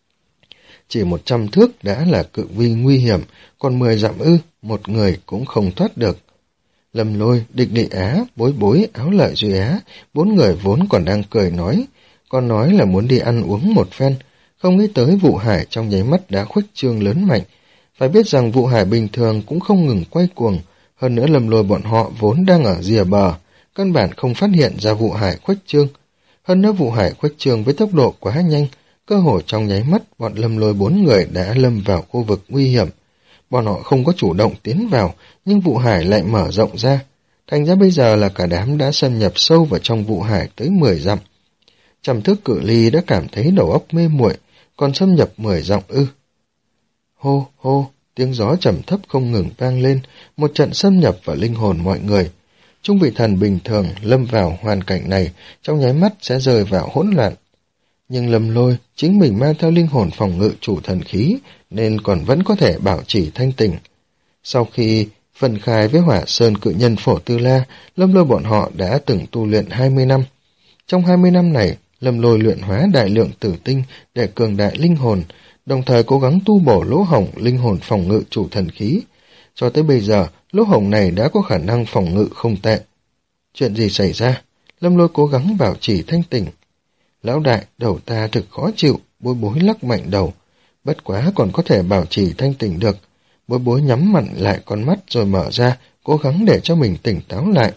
Chỉ một trăm thước đã là cự vi nguy hiểm, còn mười dặm ư, một người cũng không thoát được. Lâm Lôi, Địch Lị Á, Bối Bối, Áo Lợi Duy Á, bốn người vốn còn đang cười nói, còn nói là muốn đi ăn uống một phen, không nghĩ tới vụ hải trong nháy mắt đã khuếch trương lớn mạnh. Phải biết rằng vụ hải bình thường cũng không ngừng quay cuồng, hơn nữa Lâm Lôi bọn họ vốn đang ở rìa bờ, căn bản không phát hiện ra vụ hải khuếch trương. Hơn nữa vụ hải khuếch trương với tốc độ quá nhanh, cơ hồ trong nháy mắt bọn Lâm Lôi bốn người đã lâm vào khu vực nguy hiểm. Bọn họ không có chủ động tiến vào, nhưng vụ hải lại mở rộng ra. Thành ra bây giờ là cả đám đã xâm nhập sâu vào trong vụ hải tới mười dặm. Trăm thước cự ly đã cảm thấy đầu óc mê muội, còn xâm nhập mười dặm ư. Hô hô, tiếng gió trầm thấp không ngừng vang lên, một trận xâm nhập vào linh hồn mọi người. Trung vị thần bình thường lâm vào hoàn cảnh này, trong nháy mắt sẽ rơi vào hỗn loạn. Nhưng Lâm Lôi chính mình mang theo linh hồn phòng ngự chủ thần khí, nên còn vẫn có thể bảo trì thanh tỉnh. Sau khi phân khai với Hỏa Sơn cự nhân Phổ Tư La, Lâm Lôi bọn họ đã từng tu luyện hai mươi năm. Trong hai mươi năm này, Lâm Lôi luyện hóa đại lượng tử tinh để cường đại linh hồn, đồng thời cố gắng tu bổ lỗ hổng linh hồn phòng ngự chủ thần khí. Cho tới bây giờ, lỗ hổng này đã có khả năng phòng ngự không tệ. Chuyện gì xảy ra? Lâm Lôi cố gắng bảo trì thanh tỉnh. Lão đại, đầu ta thực khó chịu, Bối Bối lắc mạnh đầu. Bất quá còn có thể bảo trì thanh tỉnh được. Bối Bối nhắm mặn lại con mắt rồi mở ra, cố gắng để cho mình tỉnh táo lại.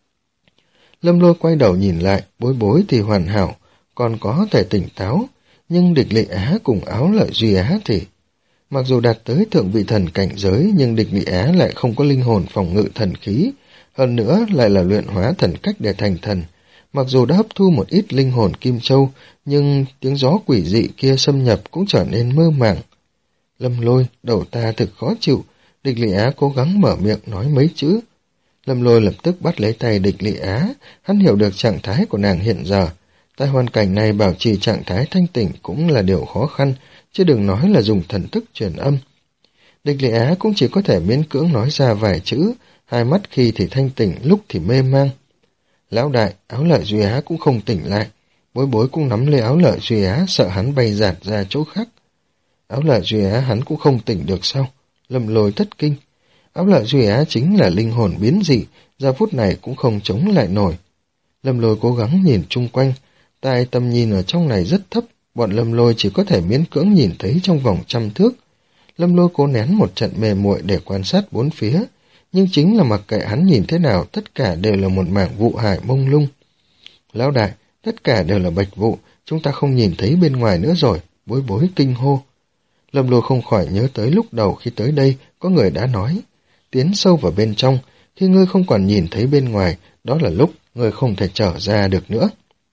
Lâm Lôi quay đầu nhìn lại, Bối Bối thì hoàn hảo, còn có thể tỉnh táo. Nhưng Địch Lị Á cùng Áo Lợi Duy Á thì... Mặc dù đạt tới thượng vị thần cảnh giới, nhưng Địch Lị Á lại không có linh hồn phòng ngự thần khí. Hơn nữa lại là luyện hóa thần cách để thành thần. Mặc dù đã hấp thu một ít linh hồn kim châu, nhưng tiếng gió quỷ dị kia xâm nhập cũng trở nên mơ màng. Lâm Lôi, đầu ta thực khó chịu. Địch Lị Á cố gắng mở miệng nói mấy chữ. Lâm Lôi lập tức bắt lấy tay Địch Lị Á, hắn hiểu được trạng thái của nàng hiện giờ. Tại hoàn cảnh này bảo trì trạng thái thanh tỉnh cũng là điều khó khăn, chứ đừng nói là dùng thần thức truyền âm. Địch Lị Á cũng chỉ có thể miễn cưỡng nói ra vài chữ, hai mắt khi thì thanh tỉnh, lúc thì mê mang. Lão đại, Áo Lợi Duy Á cũng không tỉnh lại. Bối Bối cũng nắm lấy Áo Lợi Duy Á, sợ hắn bay giạt ra chỗ khác. Áo Lợi Duy Á hắn cũng không tỉnh được sao? Lâm Lôi thất kinh. Áo Lợi Duy Á chính là linh hồn biến dị, giờ phút này cũng không chống lại nổi. Lâm Lôi cố gắng nhìn chung quanh, tại tầm nhìn ở trong này rất thấp, bọn Lâm Lôi chỉ có thể miễn cưỡng nhìn thấy trong vòng trăm thước. Lâm Lôi cố nén một trận mê muội để quan sát bốn phía, nhưng chính là mặc kệ hắn nhìn thế nào, tất cả đều là một mảng vụ hải mông lung. Lão đại, tất cả đều là bạch vụ, chúng ta không nhìn thấy bên ngoài nữa rồi, Bối Bối kinh hô. Lâm Lôi không khỏi nhớ tới lúc đầu khi tới đây, có người đã nói, tiến sâu vào bên trong, khi ngươi không còn nhìn thấy bên ngoài, đó là lúc ngươi không thể trở ra được nữa.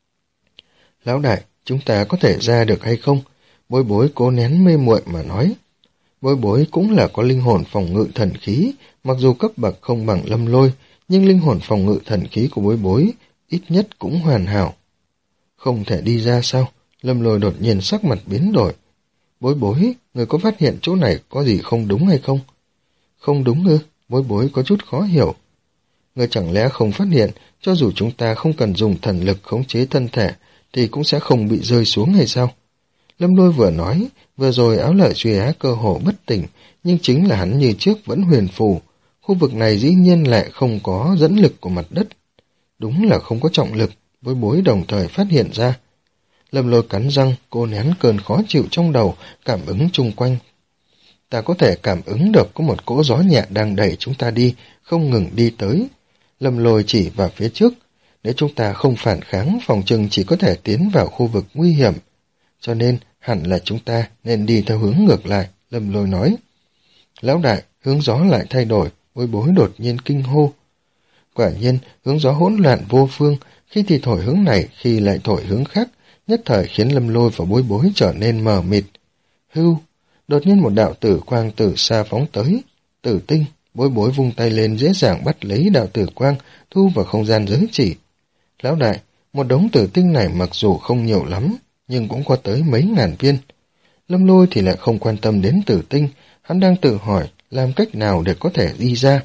Lão đại, chúng ta có thể ra được hay không? Bối Bối cố nén mê muội mà nói. Bối Bối cũng là có linh hồn phòng ngự thần khí, mặc dù cấp bậc không bằng Lâm Lôi, nhưng linh hồn phòng ngự thần khí của Bối Bối ít nhất cũng hoàn hảo. Không thể đi ra sao? Lâm Lôi đột nhiên sắc mặt biến đổi. Bối Bối, người có phát hiện chỗ này có gì không đúng hay không? Không đúng ư? Bối Bối có chút khó hiểu. Người chẳng lẽ không phát hiện, cho dù chúng ta không cần dùng thần lực khống chế thân thể, thì cũng sẽ không bị rơi xuống hay sao? Lâm Lôi vừa nói, vừa rồi Áo Lợi Duy Á cơ hồ bất tỉnh, nhưng chính là hắn như trước vẫn huyền phù. Khu vực này dĩ nhiên lại không có dẫn lực của mặt đất. Đúng là không có trọng lực, Bối Bối đồng thời phát hiện ra. Lâm Lôi cắn răng, cô nén cơn khó chịu trong đầu, cảm ứng chung quanh. Ta có thể cảm ứng được có một cỗ gió nhẹ đang đẩy chúng ta đi, không ngừng đi tới. Lâm Lôi chỉ vào phía trước. Nếu chúng ta không phản kháng, phòng trừng chỉ có thể tiến vào khu vực nguy hiểm. Cho nên, hẳn là chúng ta nên đi theo hướng ngược lại, Lâm Lôi nói. Lão đại, hướng gió lại thay đổi, Bối Bối đột nhiên kinh hô. Quả nhiên, hướng gió hỗn loạn vô phương, khi thì thổi hướng này, khi lại thổi hướng khác, nhất thời khiến Lâm Lôi và Bối Bối trở nên mờ mịt. Hưu, đột nhiên một đạo tử quang từ xa phóng tới. Tử tinh, Bối Bối vung tay lên dễ dàng bắt lấy đạo tử quang, thu vào không gian giới chỉ. Lão đại, một đống tử tinh này mặc dù không nhiều lắm, nhưng cũng có tới mấy ngàn viên. Lâm Lôi thì lại không quan tâm đến tử tinh, hắn đang tự hỏi làm cách nào để có thể đi ra.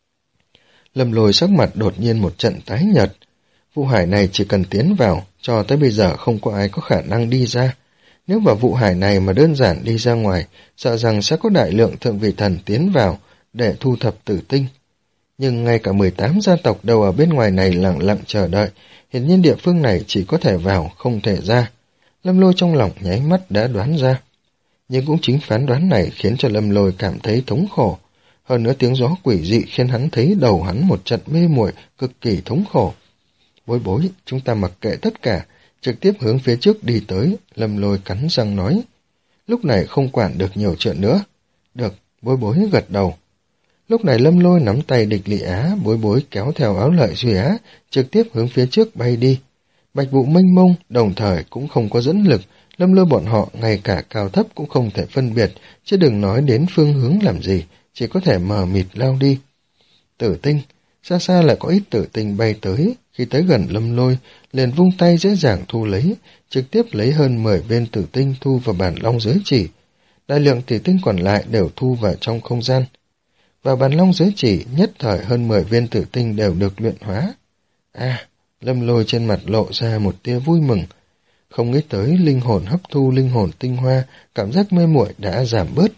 Lâm Lôi sắc mặt đột nhiên một trận tái nhợt. Vụ hải này chỉ cần tiến vào, cho tới bây giờ không có ai có khả năng đi ra. Nếu vào vụ hải này mà đơn giản đi ra ngoài, sợ rằng sẽ có đại lượng thượng vị thần tiến vào để thu thập tử tinh. Nhưng ngay cả mười tám gia tộc đều ở bên ngoài này lặng lặng chờ đợi, hiển nhiên địa phương này chỉ có thể vào, không thể ra. Lâm Lôi trong lòng nháy mắt đã đoán ra. Nhưng cũng chính phán đoán này khiến cho Lâm Lôi cảm thấy thống khổ. Hơn nữa tiếng gió quỷ dị khiến hắn thấy đầu hắn một trận mê muội, cực kỳ thống khổ. Bối bối, chúng ta mặc kệ tất cả, trực tiếp hướng phía trước đi tới, Lâm Lôi cắn răng nói. Lúc này không quản được nhiều chuyện nữa. Được, bối bối gật đầu. Lúc này Lâm Lôi nắm tay Địch Lị Á, bối bối kéo theo áo lợi Duy Á, trực tiếp hướng phía trước bay đi. Bạch vụ mênh mông, đồng thời cũng không có dẫn lực, Lâm Lôi bọn họ ngay cả cao thấp cũng không thể phân biệt, chứ đừng nói đến phương hướng làm gì, chỉ có thể mờ mịt lao đi. Tử tinh, xa xa lại có ít tử tinh bay tới, khi tới gần Lâm Lôi, liền vung tay dễ dàng thu lấy, trực tiếp lấy hơn mười viên tử tinh thu vào bản long giới chỉ. Đại lượng tử tinh còn lại đều thu vào trong không gian. Vào bản long giới chỉ, nhất thời hơn mười viên tử tinh đều được luyện hóa. À, Lâm Lôi trên mặt lộ ra một tia vui mừng. Không nghĩ tới linh hồn hấp thu linh hồn tinh hoa, cảm giác mê muội đã giảm bớt.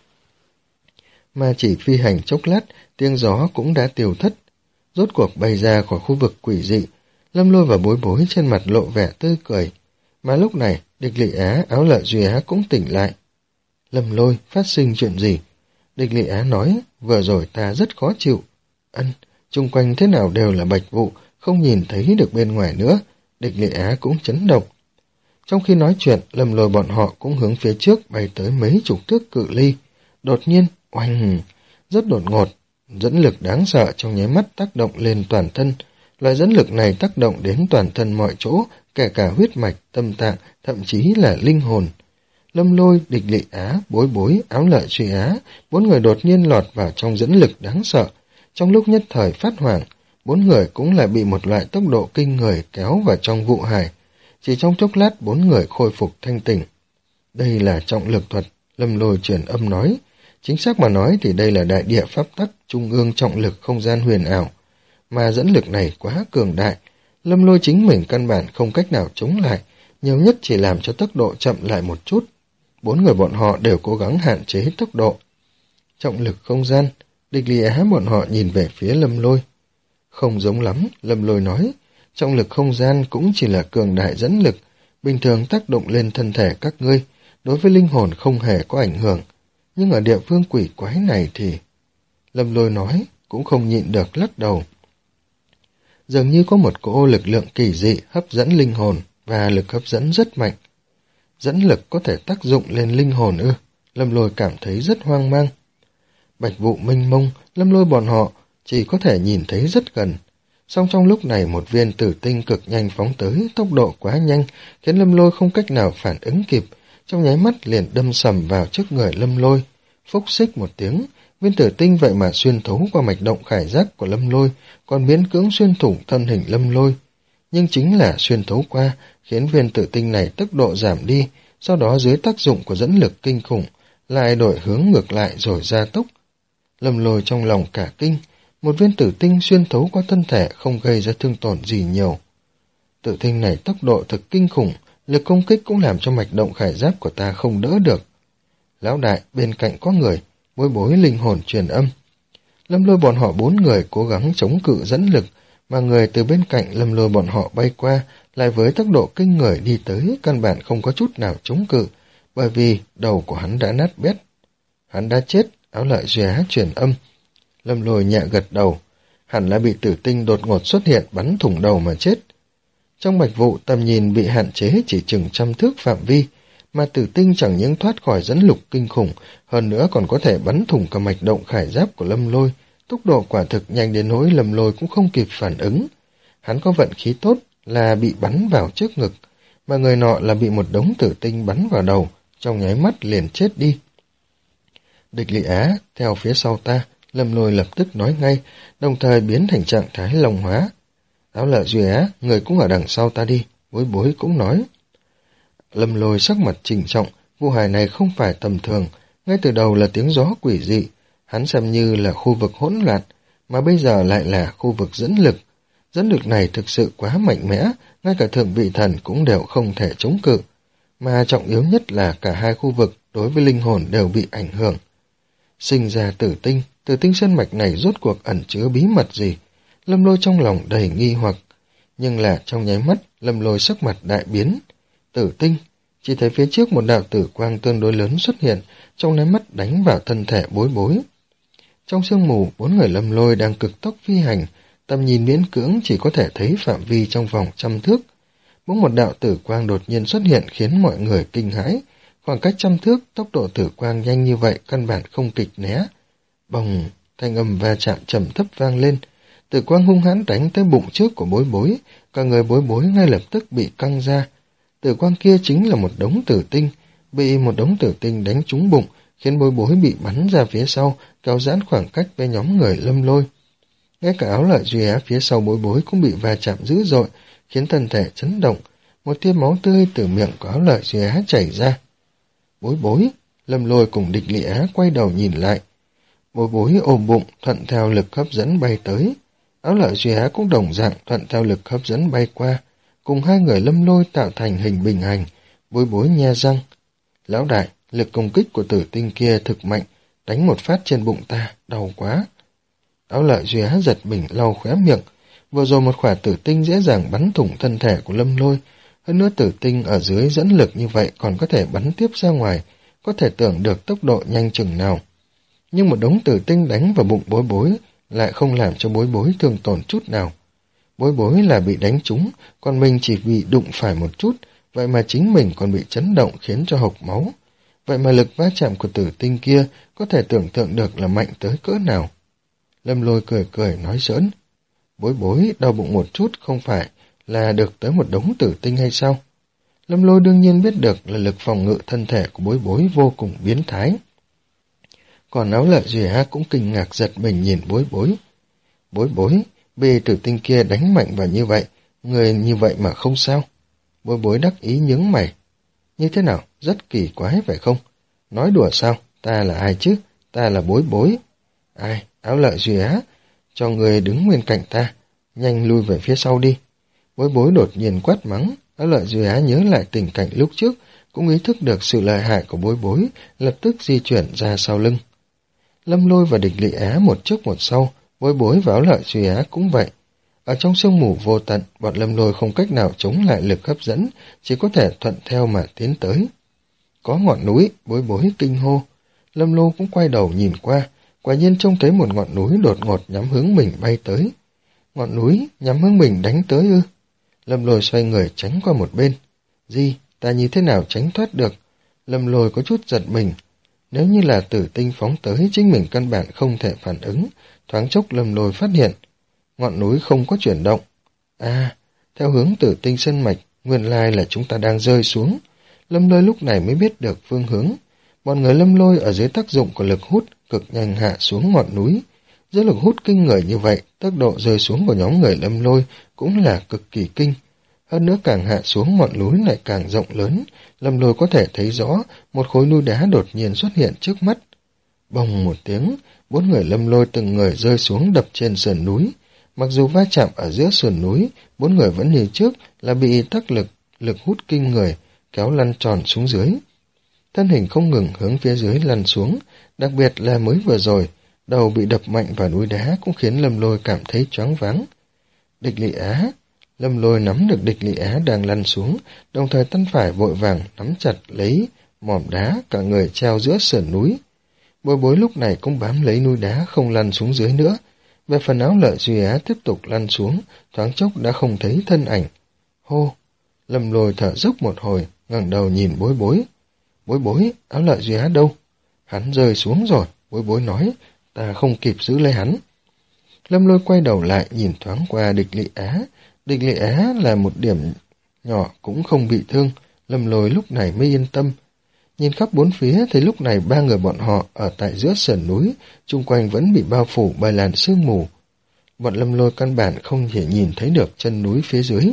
Mà chỉ phi hành chốc lát, tiếng gió cũng đã tiêu thất. Rốt cuộc bay ra khỏi khu vực quỷ dị, Lâm Lôi và bối bối trên mặt lộ vẻ tươi cười. Mà lúc này, Địch Lị Á, áo lợi Duy Á cũng tỉnh lại. Lâm Lôi, phát sinh chuyện gì? Địch Lị Á nói, vừa rồi ta rất khó chịu. Ân, chung quanh thế nào đều là bạch vụ, không nhìn thấy được bên ngoài nữa. Địch Lị Á cũng chấn động. Trong khi nói chuyện, Lâm Lôi bọn họ cũng hướng phía trước bay tới mấy chục thước cự ly. Đột nhiên, oanh, rất đột ngột, dẫn lực đáng sợ trong nháy mắt tác động lên toàn thân. Loại dẫn lực này tác động đến toàn thân mọi chỗ, kể cả huyết mạch, tâm tạng, thậm chí là linh hồn. Lâm Lôi, Địch Lị Á, bối bối, áo lợi Duy Á, bốn người đột nhiên lọt vào trong dẫn lực đáng sợ. Trong lúc nhất thời phát hoảng, bốn người cũng lại bị một loại tốc độ kinh người kéo vào trong vụ hải. Chỉ trong chốc lát bốn người khôi phục thanh tỉnh. Đây là trọng lực thuật, Lâm Lôi truyền âm nói. Chính xác mà nói thì đây là đại địa pháp tắc trung ương trọng lực không gian huyền ảo. Mà dẫn lực này quá cường đại, Lâm Lôi chính mình căn bản không cách nào chống lại, nhiều nhất chỉ làm cho tốc độ chậm lại một chút. Bốn người bọn họ đều cố gắng hạn chế tốc độ. Trọng lực không gian, Địch Lị Á bọn họ nhìn về phía Lâm Lôi. Không giống lắm, Lâm Lôi nói. Trọng lực không gian cũng chỉ là cường đại dẫn lực, bình thường tác động lên thân thể các ngươi, đối với linh hồn không hề có ảnh hưởng. Nhưng ở địa phương quỷ quái này thì... Lâm Lôi nói, cũng không nhịn được lắc đầu. Dường như có một cỗ lực lượng kỳ dị hấp dẫn linh hồn, và lực hấp dẫn rất mạnh. Dẫn lực có thể tác dụng lên linh hồn ư? Lâm Lôi cảm thấy rất hoang mang. Bạch vụ mênh mông, Lâm Lôi bọn họ chỉ có thể nhìn thấy rất gần. Song trong lúc này một viên tử tinh cực nhanh phóng tới, tốc độ quá nhanh, khiến Lâm Lôi không cách nào phản ứng kịp, trong nháy mắt liền đâm sầm vào trước người Lâm Lôi. Phốc xích một tiếng, viên tử tinh vậy mà xuyên thấu qua mạch động khải giác của Lâm Lôi, còn biến cưỡng xuyên thủng thân hình Lâm Lôi. Nhưng chính là xuyên thấu qua, khiến viên tử tinh này tốc độ giảm đi, sau đó dưới tác dụng của dẫn lực kinh khủng, lại đổi hướng ngược lại rồi gia tốc. Lâm Lôi trong lòng cả kinh, một viên tử tinh xuyên thấu qua thân thể không gây ra thương tổn gì nhiều. Tử tinh này tốc độ thực kinh khủng, lực công kích cũng làm cho mạch động khải giáp của ta không đỡ được. Lão đại, bên cạnh có người, bối bối linh hồn truyền âm. Lâm Lôi bọn họ bốn người cố gắng chống cự dẫn lực, mà người từ bên cạnh Lâm Lôi bọn họ bay qua, lại với tốc độ kinh người đi tới, căn bản không có chút nào chống cự, bởi vì đầu của hắn đã nát bét. Hắn đã chết, áo lợi Duy Á truyền âm. Lâm Lôi nhẹ gật đầu, hẳn là bị tử tinh đột ngột xuất hiện bắn thủng đầu mà chết. Trong bạch vụ tầm nhìn bị hạn chế chỉ chừng trăm thước phạm vi, mà tử tinh chẳng những thoát khỏi dẫn lục kinh khủng, hơn nữa còn có thể bắn thủng cả mạch động khải giáp của Lâm Lôi, tốc độ quả thực nhanh đến nỗi Lâm Lôi cũng không kịp phản ứng. Hắn có vận khí tốt là bị bắn vào trước ngực, mà người nọ là bị một đống tử tinh bắn vào đầu, trong nháy mắt liền chết đi. Địch Lị Á, theo phía sau ta, Lâm Lôi lập tức nói ngay, đồng thời biến thành trạng thái long hóa. Áo lợi Duy Á, người cũng ở đằng sau ta đi, bối bối cũng nói. Lâm Lôi sắc mặt trịnh trọng, vụ hải này không phải tầm thường, ngay từ đầu là tiếng gió quỷ dị, hắn xem như là khu vực hỗn loạn, mà bây giờ lại là khu vực dẫn lực. Dẫn lực này thực sự quá mạnh mẽ, ngay cả thượng vị thần cũng đều không thể chống cự, mà trọng yếu nhất là cả hai khu vực đối với linh hồn đều bị ảnh hưởng. Sinh ra tử tinh, tử tinh sơn mạch này rốt cuộc ẩn chứa bí mật gì? Lâm Lôi trong lòng đầy nghi hoặc, nhưng là trong nháy mắt, Lâm Lôi sắc mặt đại biến. Tử tinh, chỉ thấy phía trước một đạo tử quang tương đối lớn xuất hiện, trong nháy mắt đánh vào thân thể Bối Bối. Trong sương mù, bốn người Lâm Lôi đang cực tốc phi hành, tầm nhìn miễn cưỡng chỉ có thể thấy phạm vi trong vòng trăm thước. Bỗng một đạo tử quang đột nhiên xuất hiện khiến mọi người kinh hãi. Khoảng cách trăm thước, tốc độ tử quang nhanh như vậy căn bản không kịp né. Bồng, thanh âm va chạm trầm thấp vang lên. Tử quang hung hãn đánh tới bụng trước của Bối Bối, cả người Bối Bối ngay lập tức bị căng ra. Tử quang kia chính là một đống tử tinh, bị một đống tử tinh đánh trúng bụng, khiến Bối Bối bị bắn ra phía sau, kéo giãn khoảng cách với nhóm người Lâm Lôi. Ngay cả áo lợi Duy Á phía sau Bối Bối cũng bị va chạm dữ dội, khiến thân thể chấn động. Một tia máu tươi từ miệng của áo lợi Duy Á chảy ra. Bối Bối, Lâm Lôi cùng Địch Lị Á quay đầu nhìn lại. Bối Bối ôm bụng, thuận theo lực hấp dẫn bay tới. Áo lợi Duy Á cũng đồng dạng thuận theo lực hấp dẫn bay qua. Cùng hai người Lâm Lôi tạo thành hình bình hành. Bối Bối nhe răng. Lão đại, lực công kích của tử tinh kia thực mạnh, đánh một phát trên bụng ta, đau quá. Áo lợi Duy Á giật mình lau khóe miệng. Vừa rồi một quả tử tinh dễ dàng bắn thủng thân thể của Lâm Lôi. Hơn nữa tử tinh ở dưới dẫn lực như vậy còn có thể bắn tiếp ra ngoài, có thể tưởng được tốc độ nhanh chừng nào. Nhưng một đống tử tinh đánh vào bụng Bối Bối lại không làm cho Bối Bối thương tổn chút nào. Bối Bối là bị đánh trúng, còn mình chỉ bị đụng phải một chút, vậy mà chính mình còn bị chấn động khiến cho hộc máu. Vậy mà lực va chạm của tử tinh kia có thể tưởng tượng được là mạnh tới cỡ nào. Lâm Lôi cười cười nói giỡn. Bối Bối đau bụng một chút không phải là được tới một đống tử tinh hay sao? Lâm Lôi đương nhiên biết được là lực phòng ngự thân thể của Bối Bối vô cùng biến thái. Còn áo lợi Duy Á cũng kinh ngạc giật mình nhìn Bối Bối. Bối Bối, bị tử tinh kia đánh mạnh vào như vậy, người như vậy mà không sao. Bối Bối đắc ý nhướng mày. Như thế nào? Rất kỳ quái phải không? Nói đùa sao? Ta là ai chứ? Ta là Bối Bối. Ai? Áo lợi Duy Á, cho người đứng bên cạnh ta, nhanh lui về phía sau đi. Bối Bối đột nhiên quát mắng. Áo lợi Duy Á nhớ lại tình cảnh lúc trước, cũng ý thức được sự lợi hại của Bối Bối, lập tức di chuyển ra sau lưng. Lâm Lôi và Địch Lị Á một trước một sau, Bối Bối và Áo lợi Duy Á cũng vậy. Ở trong sương mù vô tận, bọn Lâm Lôi không cách nào chống lại lực hấp dẫn, chỉ có thể thuận theo mà tiến tới. Có ngọn núi, Bối Bối kinh hô. Lâm Lôi cũng quay đầu nhìn qua, quả nhiên trông thấy một ngọn núi đột ngột nhắm hướng mình bay tới. Ngọn núi nhắm hướng mình đánh tới ư? Lâm Lôi xoay người tránh qua một bên. Gì? Ta như thế nào tránh thoát được? Lâm Lôi có chút giật mình. Nếu như là tử tinh phóng tới, chính mình căn bản không thể phản ứng. Thoáng chốc Lâm Lôi phát hiện ngọn núi không có chuyển động. À, theo hướng tử tinh sơn mạch, nguyên lai là chúng ta đang rơi xuống. Lâm Lôi lúc này mới biết được phương hướng. Bọn người Lâm Lôi ở dưới tác dụng của lực hút cực nhanh hạ xuống ngọn núi. Dưới lực hút kinh người như vậy, tốc độ rơi xuống của nhóm người Lâm Lôi cũng là cực kỳ kinh. Hơn nữa càng hạ xuống ngọn núi lại càng rộng lớn, Lâm Lôi có thể thấy rõ một khối núi đá đột nhiên xuất hiện trước mắt. Bồng một tiếng, bốn người Lâm Lôi từng người rơi xuống đập trên sườn núi. Mặc dù va chạm ở giữa sườn núi, bốn người vẫn như trước là bị tác lực, lực hút kinh người, kéo lăn tròn xuống dưới. Thân hình không ngừng hướng phía dưới lăn xuống, đặc biệt là mới vừa rồi, đầu bị đập mạnh vào núi đá cũng khiến Lâm Lôi cảm thấy choáng váng. Địch Lị Á, Lâm Lôi nắm được Địch Lị Á đang lăn xuống, đồng thời tay phải vội vàng nắm chặt lấy mỏm đá, cả người treo giữa sườn núi. Bối Bối lúc này cũng bám lấy núi đá không lăn xuống dưới nữa. Về phần áo lợi Duy Á tiếp tục lăn xuống, thoáng chốc đã không thấy thân ảnh. Hô! Lâm Lôi thở dốc một hồi, ngẩng đầu nhìn Bối Bối. Bối Bối, áo lợi Duy Á đâu? Hắn rơi xuống rồi, Bối Bối nói, ta không kịp giữ lấy hắn. Lâm Lôi quay đầu lại nhìn thoáng qua Địch Lị Á. Địch Lị Á là một điểm nhỏ cũng không bị thương, Lâm Lôi lúc này mới yên tâm. Nhìn khắp bốn phía thấy lúc này ba người bọn họ ở tại giữa sườn núi, chung quanh vẫn bị bao phủ bởi làn sương mù. Bọn Lâm Lôi căn bản không thể nhìn thấy được chân núi phía dưới.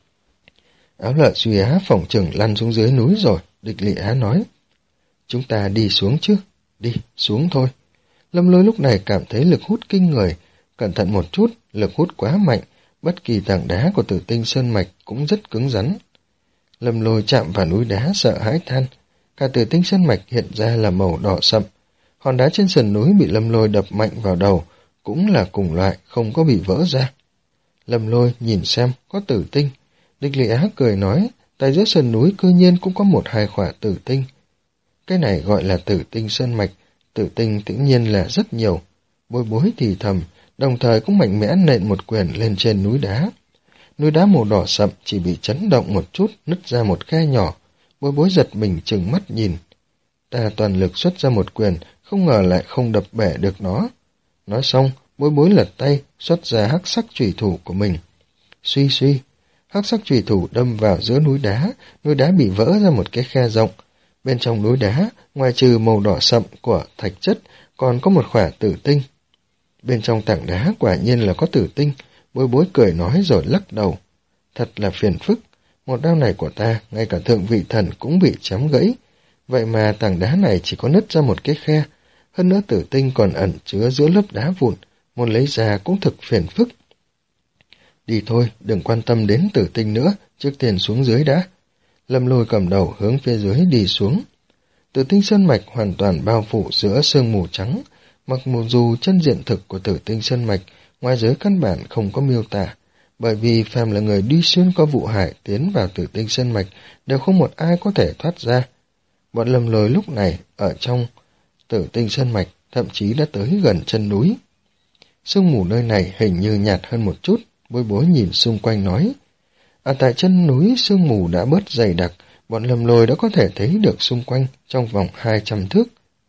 Áo lợi Duy Á phỏng chừng lăn xuống dưới núi rồi, Địch Lị Á nói. Chúng ta đi xuống chứ? Đi, xuống thôi. Lâm Lôi lúc này cảm thấy lực hút kinh người, cẩn thận một chút, lực hút quá mạnh, bất kỳ tảng đá của Tử Tinh Sơn Mạch cũng rất cứng rắn. Lâm Lôi chạm vào núi đá sợ hãi than, cả Tử Tinh Sơn Mạch hiện ra là màu đỏ sậm, Hòn đá trên sườn núi bị Lâm Lôi đập mạnh vào đầu, cũng là cùng loại, không có bị vỡ ra. Lâm Lôi nhìn xem, có tử tinh. Địch Lị Á cười nói, tại giữa sườn núi cư nhiên cũng có một hai khỏa tử tinh. Cái này gọi là tử tinh sơn mạch, tử tinh tự nhiên là rất nhiều. Bối Bối thì thầm, đồng thời cũng mạnh mẽ nện một quyền lên trên núi đá. Núi đá màu đỏ sậm chỉ bị chấn động một chút, nứt ra một khe nhỏ. Bối Bối giật mình trừng mắt nhìn. Ta toàn lực xuất ra một quyền, không ngờ lại không đập bể được nó. Nói xong, Bối Bối lật tay, xuất ra hắc sắc chủy thủ của mình. Suy suy, hắc sắc chủy thủ đâm vào giữa núi đá, núi đá bị vỡ ra một cái khe rộng. Bên trong núi đá, ngoài trừ màu đỏ sậm của thạch chất, còn có một khỏa tử tinh. Bên trong tảng đá quả nhiên là có tử tinh, Bối Bối cười nói rồi lắc đầu. Thật là phiền phức, một đao này của ta, ngay cả thượng vị thần cũng bị chém gãy. Vậy mà tảng đá này chỉ có nứt ra một cái khe, hơn nữa tử tinh còn ẩn chứa giữa lớp đá vụn, muốn lấy ra cũng thực phiền phức. Đi thôi, đừng quan tâm đến tử tinh nữa, trước tiên xuống dưới đã. Lâm Lôi cầm đầu hướng phía dưới đi xuống. Tử tinh sơn mạch hoàn toàn bao phủ giữa sương mù trắng, mặc dù chân diện thực của tử tinh sơn mạch ngoài giới căn bản không có miêu tả, bởi vì phàm là người đi xuyên qua vụ hải tiến vào tử tinh sơn mạch đều không một ai có thể thoát ra. Bọn Lâm Lôi lúc này ở trong tử tinh sơn mạch thậm chí đã tới gần chân núi. Sương mù nơi này hình như nhạt hơn một chút, Bối Bối nhìn xung quanh nói. À, tại chân núi sương mù đã bớt dày đặc, bọn Lâm Lôi đã có thể thấy được xung quanh trong vòng hai trăm thước.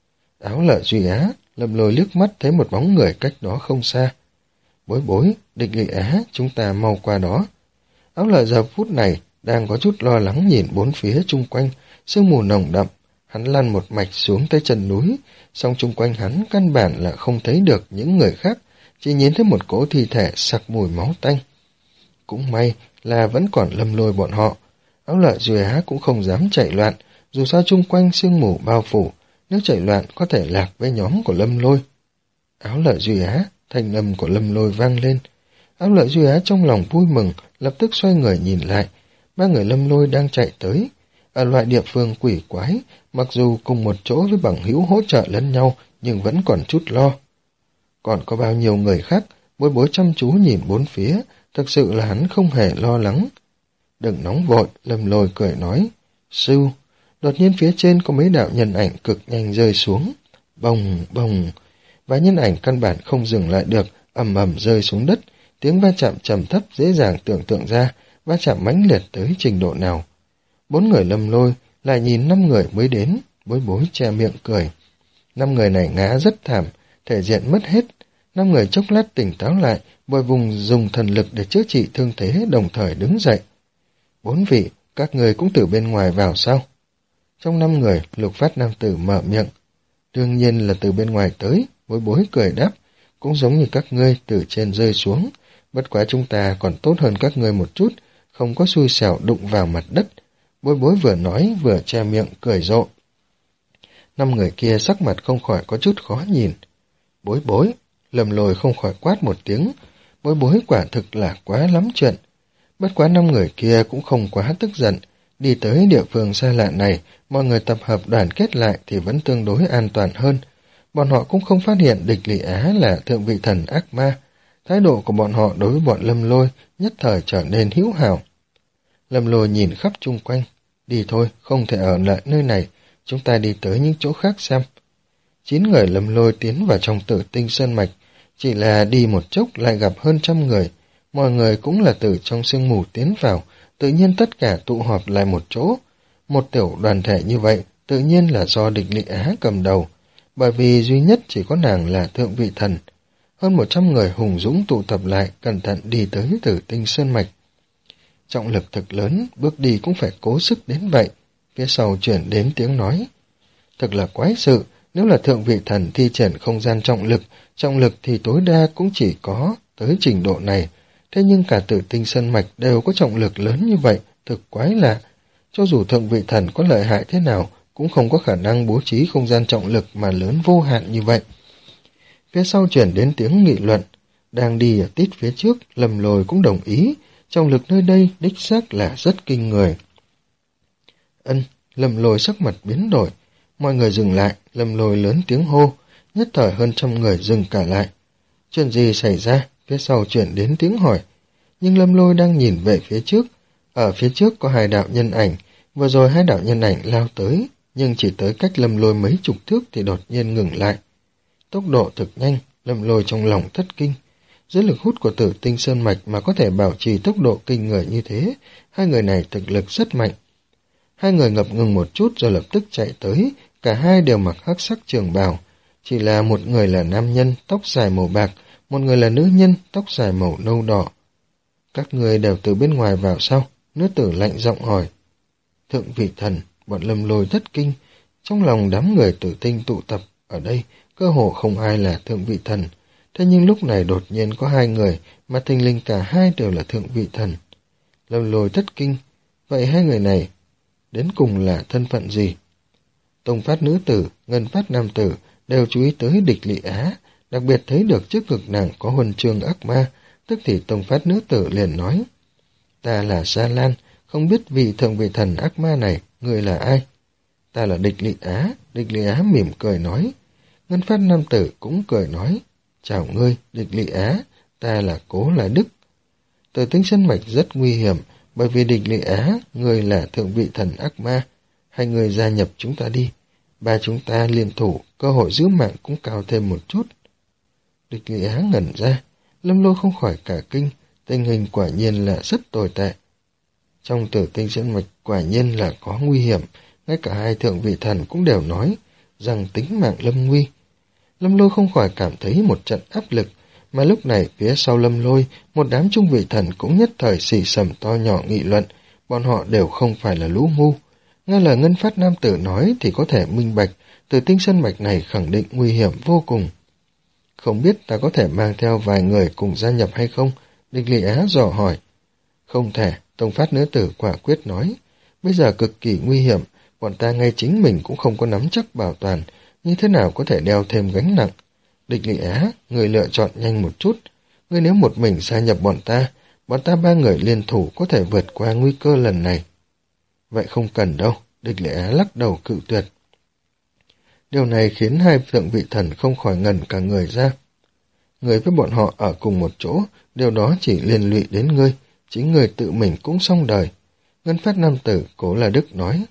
Áo Lợi Duy Á, Lâm Lôi liếc mắt thấy một bóng người cách đó không xa. Bối Bối, Địch Lị Á, chúng ta mau qua đó. Áo Lợi giờ phút này đang có chút lo lắng nhìn bốn phía chung quanh, sương mù nồng đậm. Hắn lăn một mạch xuống tới chân núi, song chung quanh hắn căn bản là không thấy được những người khác, chỉ nhìn thấy một cỗ thi thể sặc mùi máu tanh. Cũng may là vẫn còn Lâm Lôi bọn họ. Áo Lợi Duy Á cũng không dám chạy loạn, dù sao chung quanh sương mù bao phủ, nếu chạy loạn có thể lạc với nhóm của Lâm Lôi. Áo Lợi Duy Á, thanh âm của Lâm Lôi vang lên. Áo Lợi Duy Á trong lòng vui mừng, lập tức xoay người nhìn lại. Ba người Lâm Lôi đang chạy tới. Ở loại địa phương quỷ quái, mặc dù cùng một chỗ với bằng hữu hỗ trợ lẫn nhau, nhưng vẫn còn chút lo. Còn có bao nhiêu người khác, Bối Bối chăm chú nhìn bốn phía, thực sự là hắn không hề lo lắng. Đừng nóng vội, Lâm Lôi cười nói. Sưu, đột nhiên phía trên có mấy đạo nhân ảnh cực nhanh rơi xuống. Bồng, bồng, và nhân ảnh căn bản không dừng lại được, ầm ầm rơi xuống đất, tiếng va chạm trầm thấp dễ dàng tưởng tượng ra, va chạm mãnh liệt tới trình độ nào. Bốn người Lâm Lôi lại nhìn năm người mới đến, Bối Bối che miệng cười. Năm người này ngã rất thảm, thể diện mất hết. Năm người chốc lát tỉnh táo lại, bồi vùng dùng thần lực để chữa trị thương thế, đồng thời đứng dậy. Bốn vị, các người cũng từ bên ngoài vào sao? Trong năm người, Lục Phát nam tử mở miệng. Đương nhiên là từ bên ngoài tới, Bối Bối cười đáp. Cũng giống như các ngươi từ trên rơi xuống, bất quá chúng ta còn tốt hơn các ngươi một chút, không có xui xẻo đụng vào mặt đất. Bối Bối vừa nói vừa che miệng cười rộ. Năm người kia sắc mặt không khỏi có chút khó nhìn. Bối Bối, Lâm Lôi không khỏi quát một tiếng. Bối Bối quả thực là quá lắm chuyện. Bất quá năm người kia cũng không quá tức giận. Đi tới địa phương xa lạ này, mọi người tập hợp đoàn kết lại thì vẫn tương đối an toàn hơn. Bọn họ cũng không phát hiện Địch Lị Á là thượng vị thần ác ma. Thái độ của bọn họ đối với bọn Lâm Lôi nhất thời trở nên hữu hảo. Lâm Lôi nhìn khắp chung quanh. Đi thôi, không thể ở lại nơi này, chúng ta đi tới những chỗ khác xem. Chín người Lâm Lôi tiến vào trong tử tinh sơn mạch, chỉ là đi một chốc lại gặp hơn trăm người. Mọi người cũng là từ trong sương mù tiến vào, tự nhiên tất cả tụ họp lại một chỗ. Một tiểu đoàn thể như vậy, tự nhiên là do Địch Lị Á cầm đầu, bởi vì duy nhất chỉ có nàng là thượng vị thần. Hơn một trăm người hùng dũng tụ tập lại, cẩn thận đi tới tử tinh sơn mạch. Trọng lực thực lớn, bước đi cũng phải cố sức đến vậy. Phía sau chuyển đến tiếng nói. Thật là quái sự, nếu là thượng vị thần thi triển không gian trọng lực, trọng lực thì tối đa cũng chỉ có tới trình độ này. Thế nhưng cả tử tinh sơn mạch đều có trọng lực lớn như vậy, thực quái lạ. Cho dù thượng vị thần có lợi hại thế nào, cũng không có khả năng bố trí không gian trọng lực mà lớn vô hạn như vậy. Phía sau chuyển đến tiếng nghị luận. Đang đi ở tít phía trước, Lâm Lôi cũng đồng ý. Trọng lực nơi đây đích xác là rất kinh người. Ân, Lâm Lôi sắc mặt biến đổi. Mọi người dừng lại, Lâm Lôi lớn tiếng hô. nhất thời hơn trăm người dừng cả lại. Chuyện gì xảy ra? Phía sau chuyển đến tiếng hỏi. Nhưng Lâm Lôi đang nhìn về phía trước. Ở phía trước có hai đạo nhân ảnh, vừa rồi hai đạo nhân ảnh lao tới, nhưng chỉ tới cách Lâm Lôi mấy chục thước thì đột nhiên ngừng lại. Tốc độ thực nhanh, Lâm Lôi trong lòng thất kinh. Dưới lực hút của Tử Tinh Sơn Mạch mà có thể bảo trì tốc độ kinh người như thế, hai người này thực lực rất mạnh. Hai người ngập ngừng một chút rồi lập tức chạy tới, cả hai đều mặc hắc sắc trường bào. Chỉ là một người là nam nhân, tóc dài màu bạc, một người là nữ nhân, tóc dài màu nâu đỏ. Các người đều từ bên ngoài vào sao? Nữ tử lạnh giọng hỏi. Thượng vị thần, bọn Lâm Lôi thất kinh. Trong lòng đám người Tử Tinh tụ tập ở đây, cơ hồ không ai là thượng vị thần. Thế nhưng lúc này đột nhiên có hai người, mà thình lình cả hai đều là thượng vị thần. Lâm Lôi thất kinh. Vậy hai người này đến cùng là thân phận gì? Tông Phát nữ tử, Ngân Phát nam tử đều chú ý tới Địch Lị Á, đặc biệt thấy được trước ngực nàng có huân chương ác ma, tức thì Tông Phát nữ tử liền nói: Ta là Sa Lan, không biết vị thượng vị thần ác ma này, người là ai? Ta là Địch Lị Á. Địch Lị Á mỉm cười nói. Ngân Phát nam tử cũng cười nói: Chào ngươi, Địch Lị Á, ta là Cố Là Đức. Tử Tinh Sơn Mạch rất nguy hiểm, bởi vì Địch Lị Á, người là thượng vị thần ác ma. Hai người gia nhập chúng ta đi. Ba chúng ta liên thủ, cơ hội giữ mạng cũng cao thêm một chút. Địch Lị Á ngẩn ra, Lâm Lôi không khỏi cả kinh, tình hình quả nhiên là rất tồi tệ. Trong Tử Tinh Sơn Mạch quả nhiên là có nguy hiểm, ngay cả hai thượng vị thần cũng đều nói rằng tính mạng lâm nguy. Lâm Lôi không khỏi cảm thấy một trận áp lực, mà lúc này phía sau Lâm Lôi, một đám trung vị thần cũng nhất thời xì xầm to nhỏ nghị luận, bọn họ đều không phải là lũ ngu. Nghe lời Ngân Phát nam tử nói thì có thể minh bạch, Tử Tinh Sơn Mạch này khẳng định nguy hiểm vô cùng. Không biết ta có thể mang theo vài người cùng gia nhập hay không? Địch Lị Á dò hỏi. Không thể, Tông Phát nữ tử quả quyết nói. Bây giờ cực kỳ nguy hiểm, bọn ta ngay chính mình cũng không có nắm chắc bảo toàn, như thế nào có thể đeo thêm gánh nặng. Địch Lị Á, người lựa chọn nhanh một chút. Người nếu một mình gia nhập bọn ta, bọn ta ba người liên thủ có thể vượt qua nguy cơ lần này. Vậy không cần đâu, Địch Lị Á lắc đầu cự tuyệt. Điều này khiến hai thượng vị thần không khỏi ngẩn cả người ra. Người với bọn họ ở cùng một chỗ, điều đó chỉ liên lụy đến ngươi, chính người tự mình cũng xong đời. Ngân Phát nam tử Cố Là Đức nói.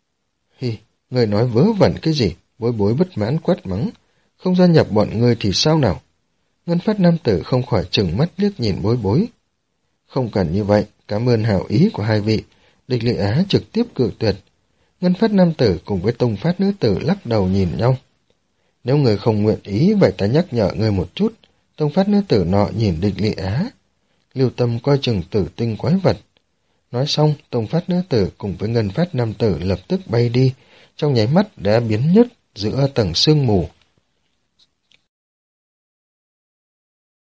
Hi, người nói vớ vẩn cái gì? Bối Bối bất mãn quát mắng. Không gia nhập bọn ngươi thì sao nào? Ngân Phát nam tử không khỏi trừng mắt liếc nhìn Bối Bối. Không cần như vậy, cảm ơn hảo ý của hai vị. Địch Lị Á trực tiếp cự tuyệt. Ngân Phát nam tử cùng với Tông Phát nữ tử lắc đầu nhìn nhau. Nếu người không nguyện ý, vậy ta nhắc nhở người một chút. Tông Phát nữ tử nọ nhìn Địch Lị Á. Lưu tâm coi chừng tử tinh quái vật. Nói xong, Tông Phát nữ tử cùng với Ngân Phát nam tử lập tức bay đi, trong nháy mắt đã biến mất giữa tầng sương mù.